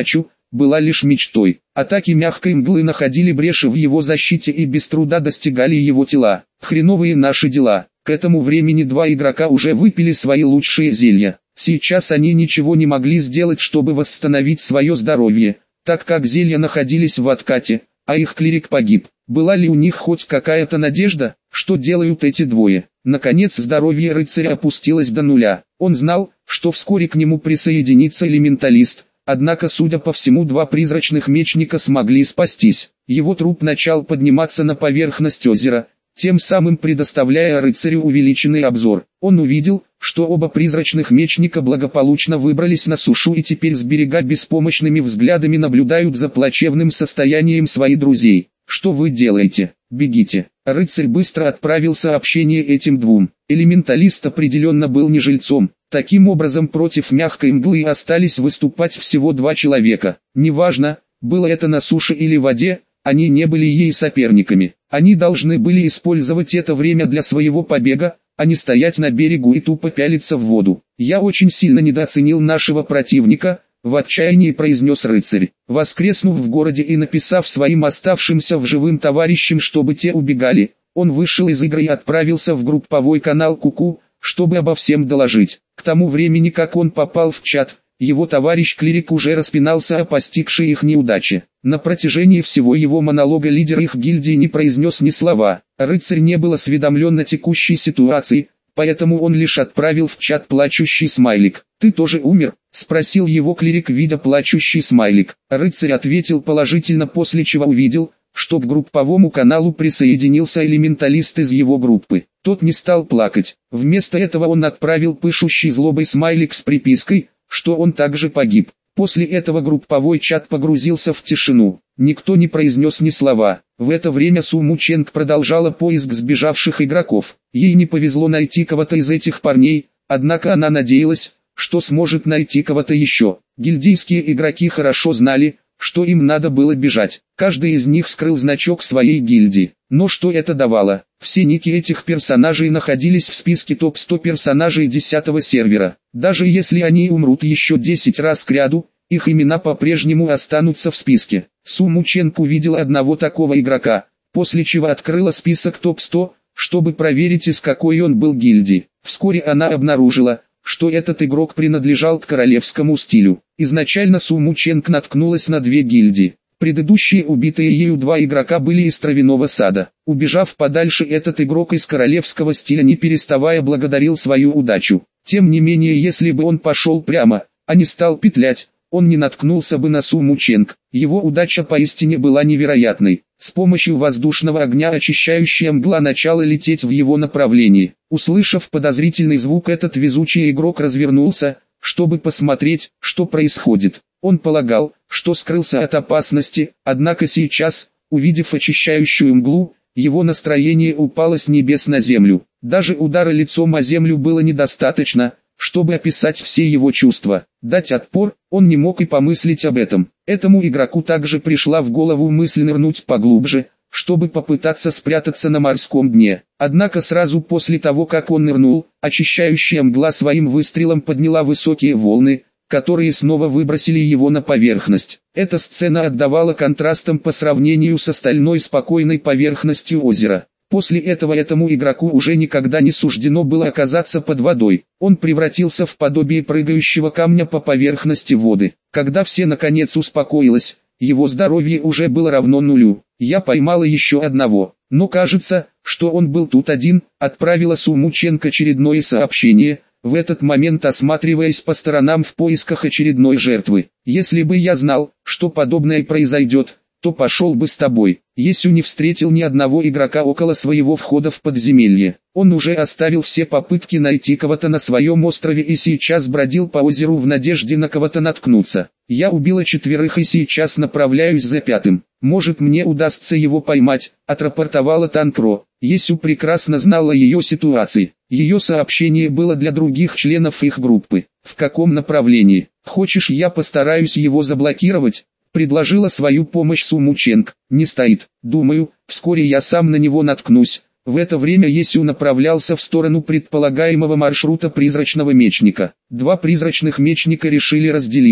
была лишь мечтой. Атаки мягкой мглы находили бреши в его защите и без труда достигали его тела. Хреновые наши дела. К этому времени два игрока уже выпили свои лучшие зелья. Сейчас они ничего не могли сделать, чтобы восстановить свое здоровье, так как зелья находились в откате, а их клирик погиб. Была ли у них хоть какая-то надежда? Что делают эти двое? Наконец здоровье рыцаря опустилось до нуля. Он знал, что вскоре к нему присоединится элементалист, однако, судя по всему, два призрачных мечника смогли спастись. Его труп начал подниматься на поверхность озера, тем самым предоставляя рыцарю увеличенный обзор. Он увидел, что оба призрачных мечника благополучно выбрались на сушу и теперь с берега беспомощными взглядами наблюдают за плачевным состоянием своих друзей. «Что вы делаете? Бегите!» Рыцарь быстро отправил сообщение этим двум. Элементалист определенно был не жильцом. Таким образом, против мягкой мглы остались выступать всего два человека. Неважно, было это на суше или воде, они не были ей соперниками. Они должны были использовать это время для своего побега, а не стоять на берегу и тупо пялиться в воду. «Я очень сильно недооценил нашего противника», — в отчаянии произнес рыцарь. Воскреснув в городе и написав своим оставшимся в живым товарищам, чтобы те убегали, он вышел из игры и отправился в групповой канал Куку, чтобы обо всем доложить. К тому времени, как он попал в чат, его товарищ-клирик уже распинался о постигшей их неудаче. На протяжении всего его монолога лидер их гильдии не произнес ни слова. Рыцарь не был осведомлен о текущей ситуации, поэтому он лишь отправил в чат плачущий смайлик. «Ты тоже умер?» — спросил его клирик, видя плачущий смайлик. Рыцарь ответил положительно, после чего увидел, что к групповому каналу присоединился элементалист из его группы. Тот не стал плакать. Вместо этого он отправил пышущий злобой смайлик с припиской, что он также погиб. После этого групповой чат погрузился в тишину. Никто не произнес ни слова. В это время Су Мученг продолжала поиск сбежавших игроков. Ей не повезло найти кого-то из этих парней, однако она надеялась, что сможет найти кого-то еще. Гильдейские игроки хорошо знали, что им надо было бежать. Каждый из них скрыл значок своей гильдии. Но что это давало? Все ники этих персонажей находились в списке топ сто персонажей десятого сервера. Даже если они умрут еще десять раз кряду, их имена по-прежнему останутся в списке. Су Мученг увидела одного такого игрока, после чего открыла список топ сто, чтобы проверить, из какой он был гильдии. Вскоре она обнаружила, что этот игрок принадлежал к королевскому стилю. Изначально Су Мученг наткнулась на две гильдии. Предыдущие убитые ею два игрока были из травяного сада. Убежав подальше, этот игрок из королевского стиля не переставая благодарил свою удачу. Тем не менее, если бы он пошел прямо, а не стал петлять, он не наткнулся бы на Су Мученг. Его удача поистине была невероятной. С помощью воздушного огня очищающая мгла начала лететь в его направлении. Услышав подозрительный звук, этот везучий игрок развернулся, чтобы посмотреть, что происходит. Он полагал, что скрылся от опасности, однако сейчас, увидев очищающую мглу, его настроение упало с небес на землю. Даже удара лицом о землю было недостаточно, чтобы описать все его чувства. Дать отпор, он не мог и помыслить об этом. Этому игроку также пришла в голову мысль нырнуть поглубже, чтобы попытаться спрятаться на морском дне. Однако сразу после того, как он нырнул, очищающая мгла своим выстрелом подняла высокие волны, которые снова выбросили его на поверхность. Эта сцена отдавала контрастом по сравнению с остальной спокойной поверхностью озера. После этого этому игроку уже никогда не суждено было оказаться под водой. Он превратился в подобие прыгающего камня по поверхности воды. Когда все наконец успокоилось, его здоровье уже было равно нулю. «Я поймала еще одного, но кажется, что он был тут один», отправила Су Мученг очередное сообщение, в этот момент осматриваясь по сторонам в поисках очередной жертвы. «Если бы я знал, что подобное произойдет, то пошел бы с тобой». Есю не встретил ни одного игрока около своего входа в подземелье. Он уже оставил все попытки найти кого-то на своем острове и сейчас бродил по озеру в надежде на кого-то наткнуться. «Я убила четверых и сейчас направляюсь за пятым. Может, мне удастся его поймать», — отрапортовала Танкро. Есю прекрасно знала ее ситуации. Ее сообщение было для других членов их группы. «В каком направлении? Хочешь, я постараюсь его заблокировать?» Предложила свою помощь Су Мученг. «Не стоит. Думаю, вскоре я сам на него наткнусь». В это время Есю направлялся в сторону предполагаемого маршрута призрачного мечника. Два призрачных мечника решили разделиться.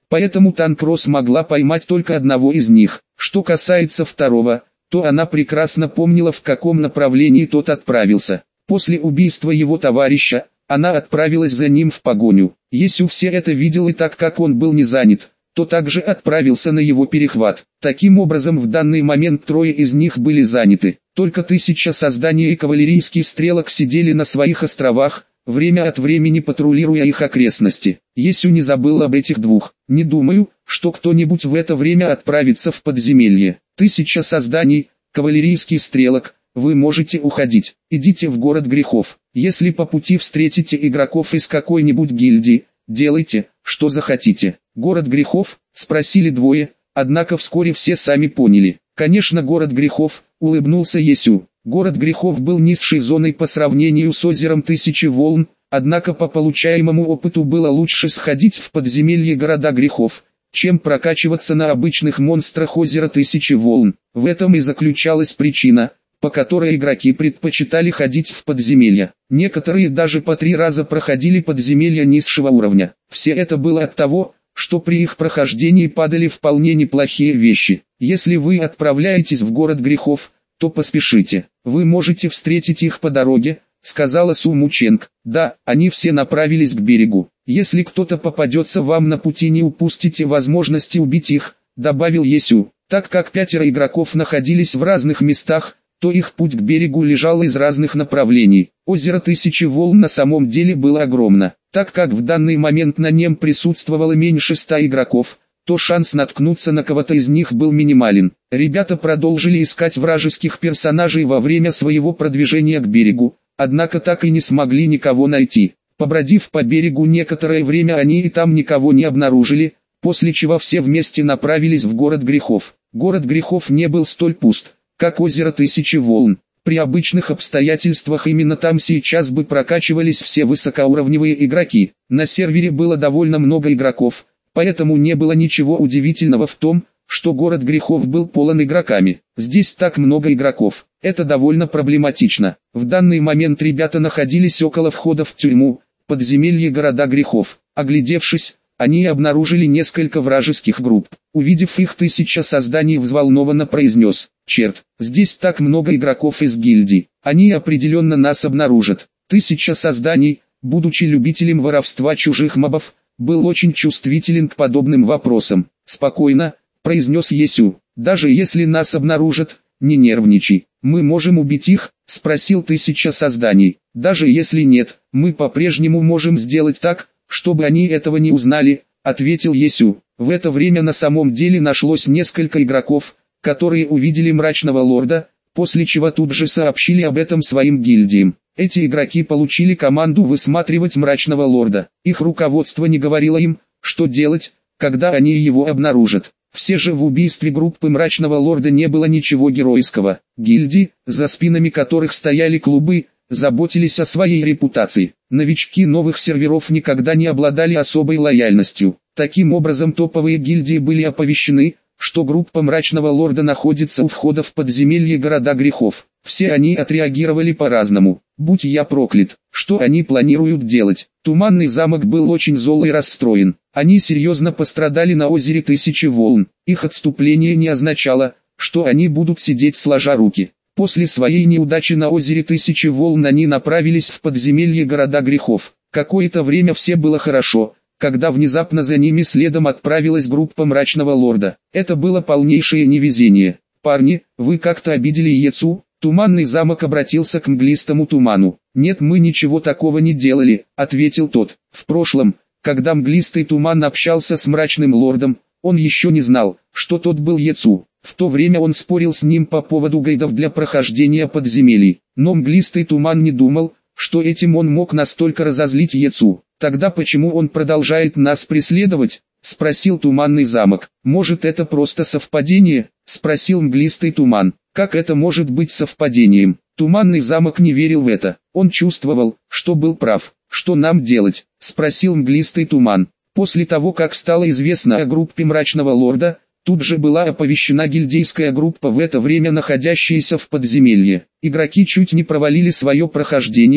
Поэтому Танкро смогла поймать только одного из них. Что касается второго, то она прекрасно помнила, в каком направлении тот отправился. После убийства его товарища, она отправилась за ним в погоню. Есю все это видел, и так как он был не занят, то также отправился на его перехват. Таким образом, в данный момент трое из них были заняты. Только тысяча созданий и кавалерийский стрелок сидели на своих островах, время от времени патрулируя их окрестности. Есю не забыл об этих двух. Не думаю, что кто-нибудь в это время отправится в подземелье. Тысяча созданий, кавалерийский стрелок, вы можете уходить. Идите в город грехов. Если по пути встретите игроков из какой-нибудь гильдии, делайте, что захотите. Город грехов? Спросили двое, однако вскоре все сами поняли. Конечно, город грехов, улыбнулся Есю. Город грехов был низшей зоной по сравнению с озером Тысячи Волн, однако по получаемому опыту было лучше сходить в подземелье города грехов, чем прокачиваться на обычных монстрах озера Тысячи Волн. В этом и заключалась причина, по которой игроки предпочитали ходить в подземелья. Некоторые даже по три раза проходили подземелья низшего уровня. Все это было от того, что при их прохождении падали вполне неплохие вещи. Если вы отправляетесь в город грехов, то поспешите. Вы можете встретить их по дороге, сказала Су Мученг. Да, они все направились к берегу. Если кто-то попадется вам на пути, не упустите возможности убить их, добавил Есю. Так как пятеро игроков находились в разных местах, то их путь к берегу лежал из разных направлений. Озеро Тысячи Волн на самом деле было огромно. Так как в данный момент на нем присутствовало меньше ста игроков, то шанс наткнуться на кого-то из них был минимален. Ребята продолжили искать вражеских персонажей во время своего продвижения к берегу, однако так и не смогли никого найти. Побродив по берегу некоторое время, они и там никого не обнаружили, после чего все вместе направились в город грехов. Город грехов не был столь пуст, как озеро Тысячи Волн. При обычных обстоятельствах именно там сейчас бы прокачивались все высокоуровневые игроки. На сервере было довольно много игроков, поэтому не было ничего удивительного в том, что город грехов был полон игроками. Здесь так много игроков, это довольно проблематично. В данный момент ребята находились около входа в тюрьму, подземелье города грехов. Оглядевшись, они обнаружили несколько вражеских групп. Увидев их, тысяча созданий взволнованно произнес: «Черт, здесь так много игроков из гильдии, они определенно нас обнаружат». Тысяча созданий, будучи любителем воровства чужих мобов, был очень чувствителен к подобным вопросам. «Спокойно», — произнес Есю, — «даже если нас обнаружат, не нервничай. Мы можем убить их?» — спросил тысяча созданий. «Даже если нет, мы по-прежнему можем сделать так, чтобы они этого не узнали», — ответил Есю. В это время на самом деле нашлось несколько игроков, которые увидели Мрачного Лорда, после чего тут же сообщили об этом своим гильдиям. Эти игроки получили команду высматривать Мрачного Лорда. Их руководство не говорило им, что делать, когда они его обнаружат. Все же в убийстве группы Мрачного Лорда не было ничего геройского. Гильдии, за спинами которых стояли клубы, заботились о своей репутации. Новички новых серверов никогда не обладали особой лояльностью. Таким образом, топовые гильдии были оповещены, что группа Мрачного Лорда находится у входа в подземелье города грехов. Все они отреагировали по-разному. Будь я проклят, что они планируют делать? Туманный замок был очень зол и расстроен. Они серьезно пострадали на озере Тысячи Волн. Их отступление не означало, что они будут сидеть сложа руки. После своей неудачи на озере Тысячи Волн они направились в подземелье города грехов. Какое-то время все было хорошо, когда внезапно за ними следом отправилась группа Мрачного Лорда. Это было полнейшее невезение. «Парни, вы как-то обидели Ецу?» Туманный замок обратился к мглистому туману. «Нет, мы ничего такого не делали», — ответил тот. В прошлом, когда мглистый туман общался с Мрачным Лордом, он еще не знал, что тот был Ецу. В то время он спорил с ним по поводу гайдов для прохождения подземелий. Но мглистый туман не думал, что этим он мог настолько разозлить Ецу. «Тогда почему он продолжает нас преследовать?» — спросил Туманный замок. «Может, это просто совпадение?» — спросил мглистый туман. «Как это может быть совпадением?» Туманный замок не верил в это. Он чувствовал, что был прав. «Что нам делать?» — спросил мглистый туман. После того, как стало известно о группе Мрачного Лорда, тут же была оповещена гильдейская группа, в это время находящаяся в подземелье. Игроки чуть не провалили свое прохождение,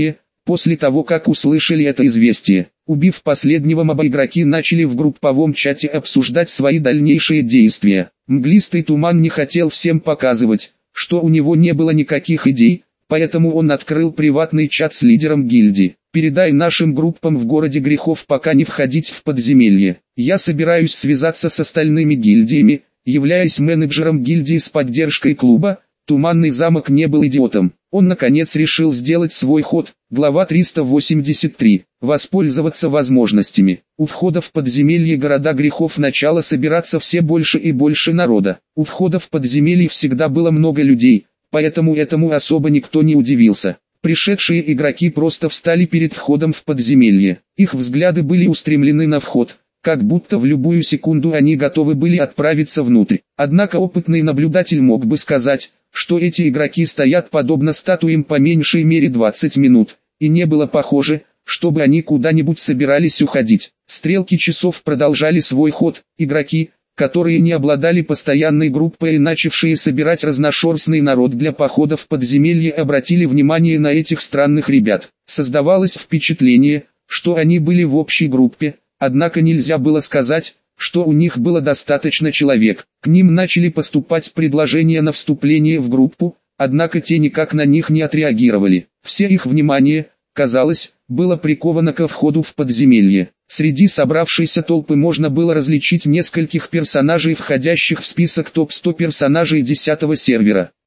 После того как услышали это известие, убив последнего моба, игроки начали в групповом чате обсуждать свои дальнейшие действия. Мглистый туман не хотел всем показывать, что у него не было никаких идей, поэтому он открыл приватный чат с лидером гильдии. «Передай нашим группам в городе грехов пока не входить в подземелье. Я собираюсь связаться с остальными гильдиями, являясь менеджером гильдии с поддержкой клуба». Туманный замок не был идиотом. Он наконец решил сделать свой ход. Глава триста восемьдесят три. Воспользоваться возможностями. У входа в подземелье города грехов начало собираться все больше и больше народа. У входа в подземелье всегда было много людей, поэтому этому особо никто не удивился. Пришедшие игроки просто встали перед входом в подземелье. Их взгляды были устремлены на вход, как будто в любую секунду они готовы были отправиться внутрь. Однако опытный наблюдатель мог бы сказать, что эти игроки стоят подобно статуям по меньшей мере двадцать минут, и не было похоже, чтобы они куда-нибудь собирались уходить. Стрелки часов продолжали свой ход. Игроки, которые не обладали постоянной группой и начавшие собирать разношерстный народ для похода в подземелье, обратили внимание на этих странных ребят. Создавалось впечатление, что они были в общей группе, однако нельзя было сказать, что у них было достаточно человек. К ним начали поступать предложения на вступление в группу, однако те никак на них не отреагировали. Все их внимание, казалось, было приковано ко входу в подземелье. Среди собравшейся толпы можно было различить нескольких персонажей, входящих в список топ сто персонажей десятого сервера.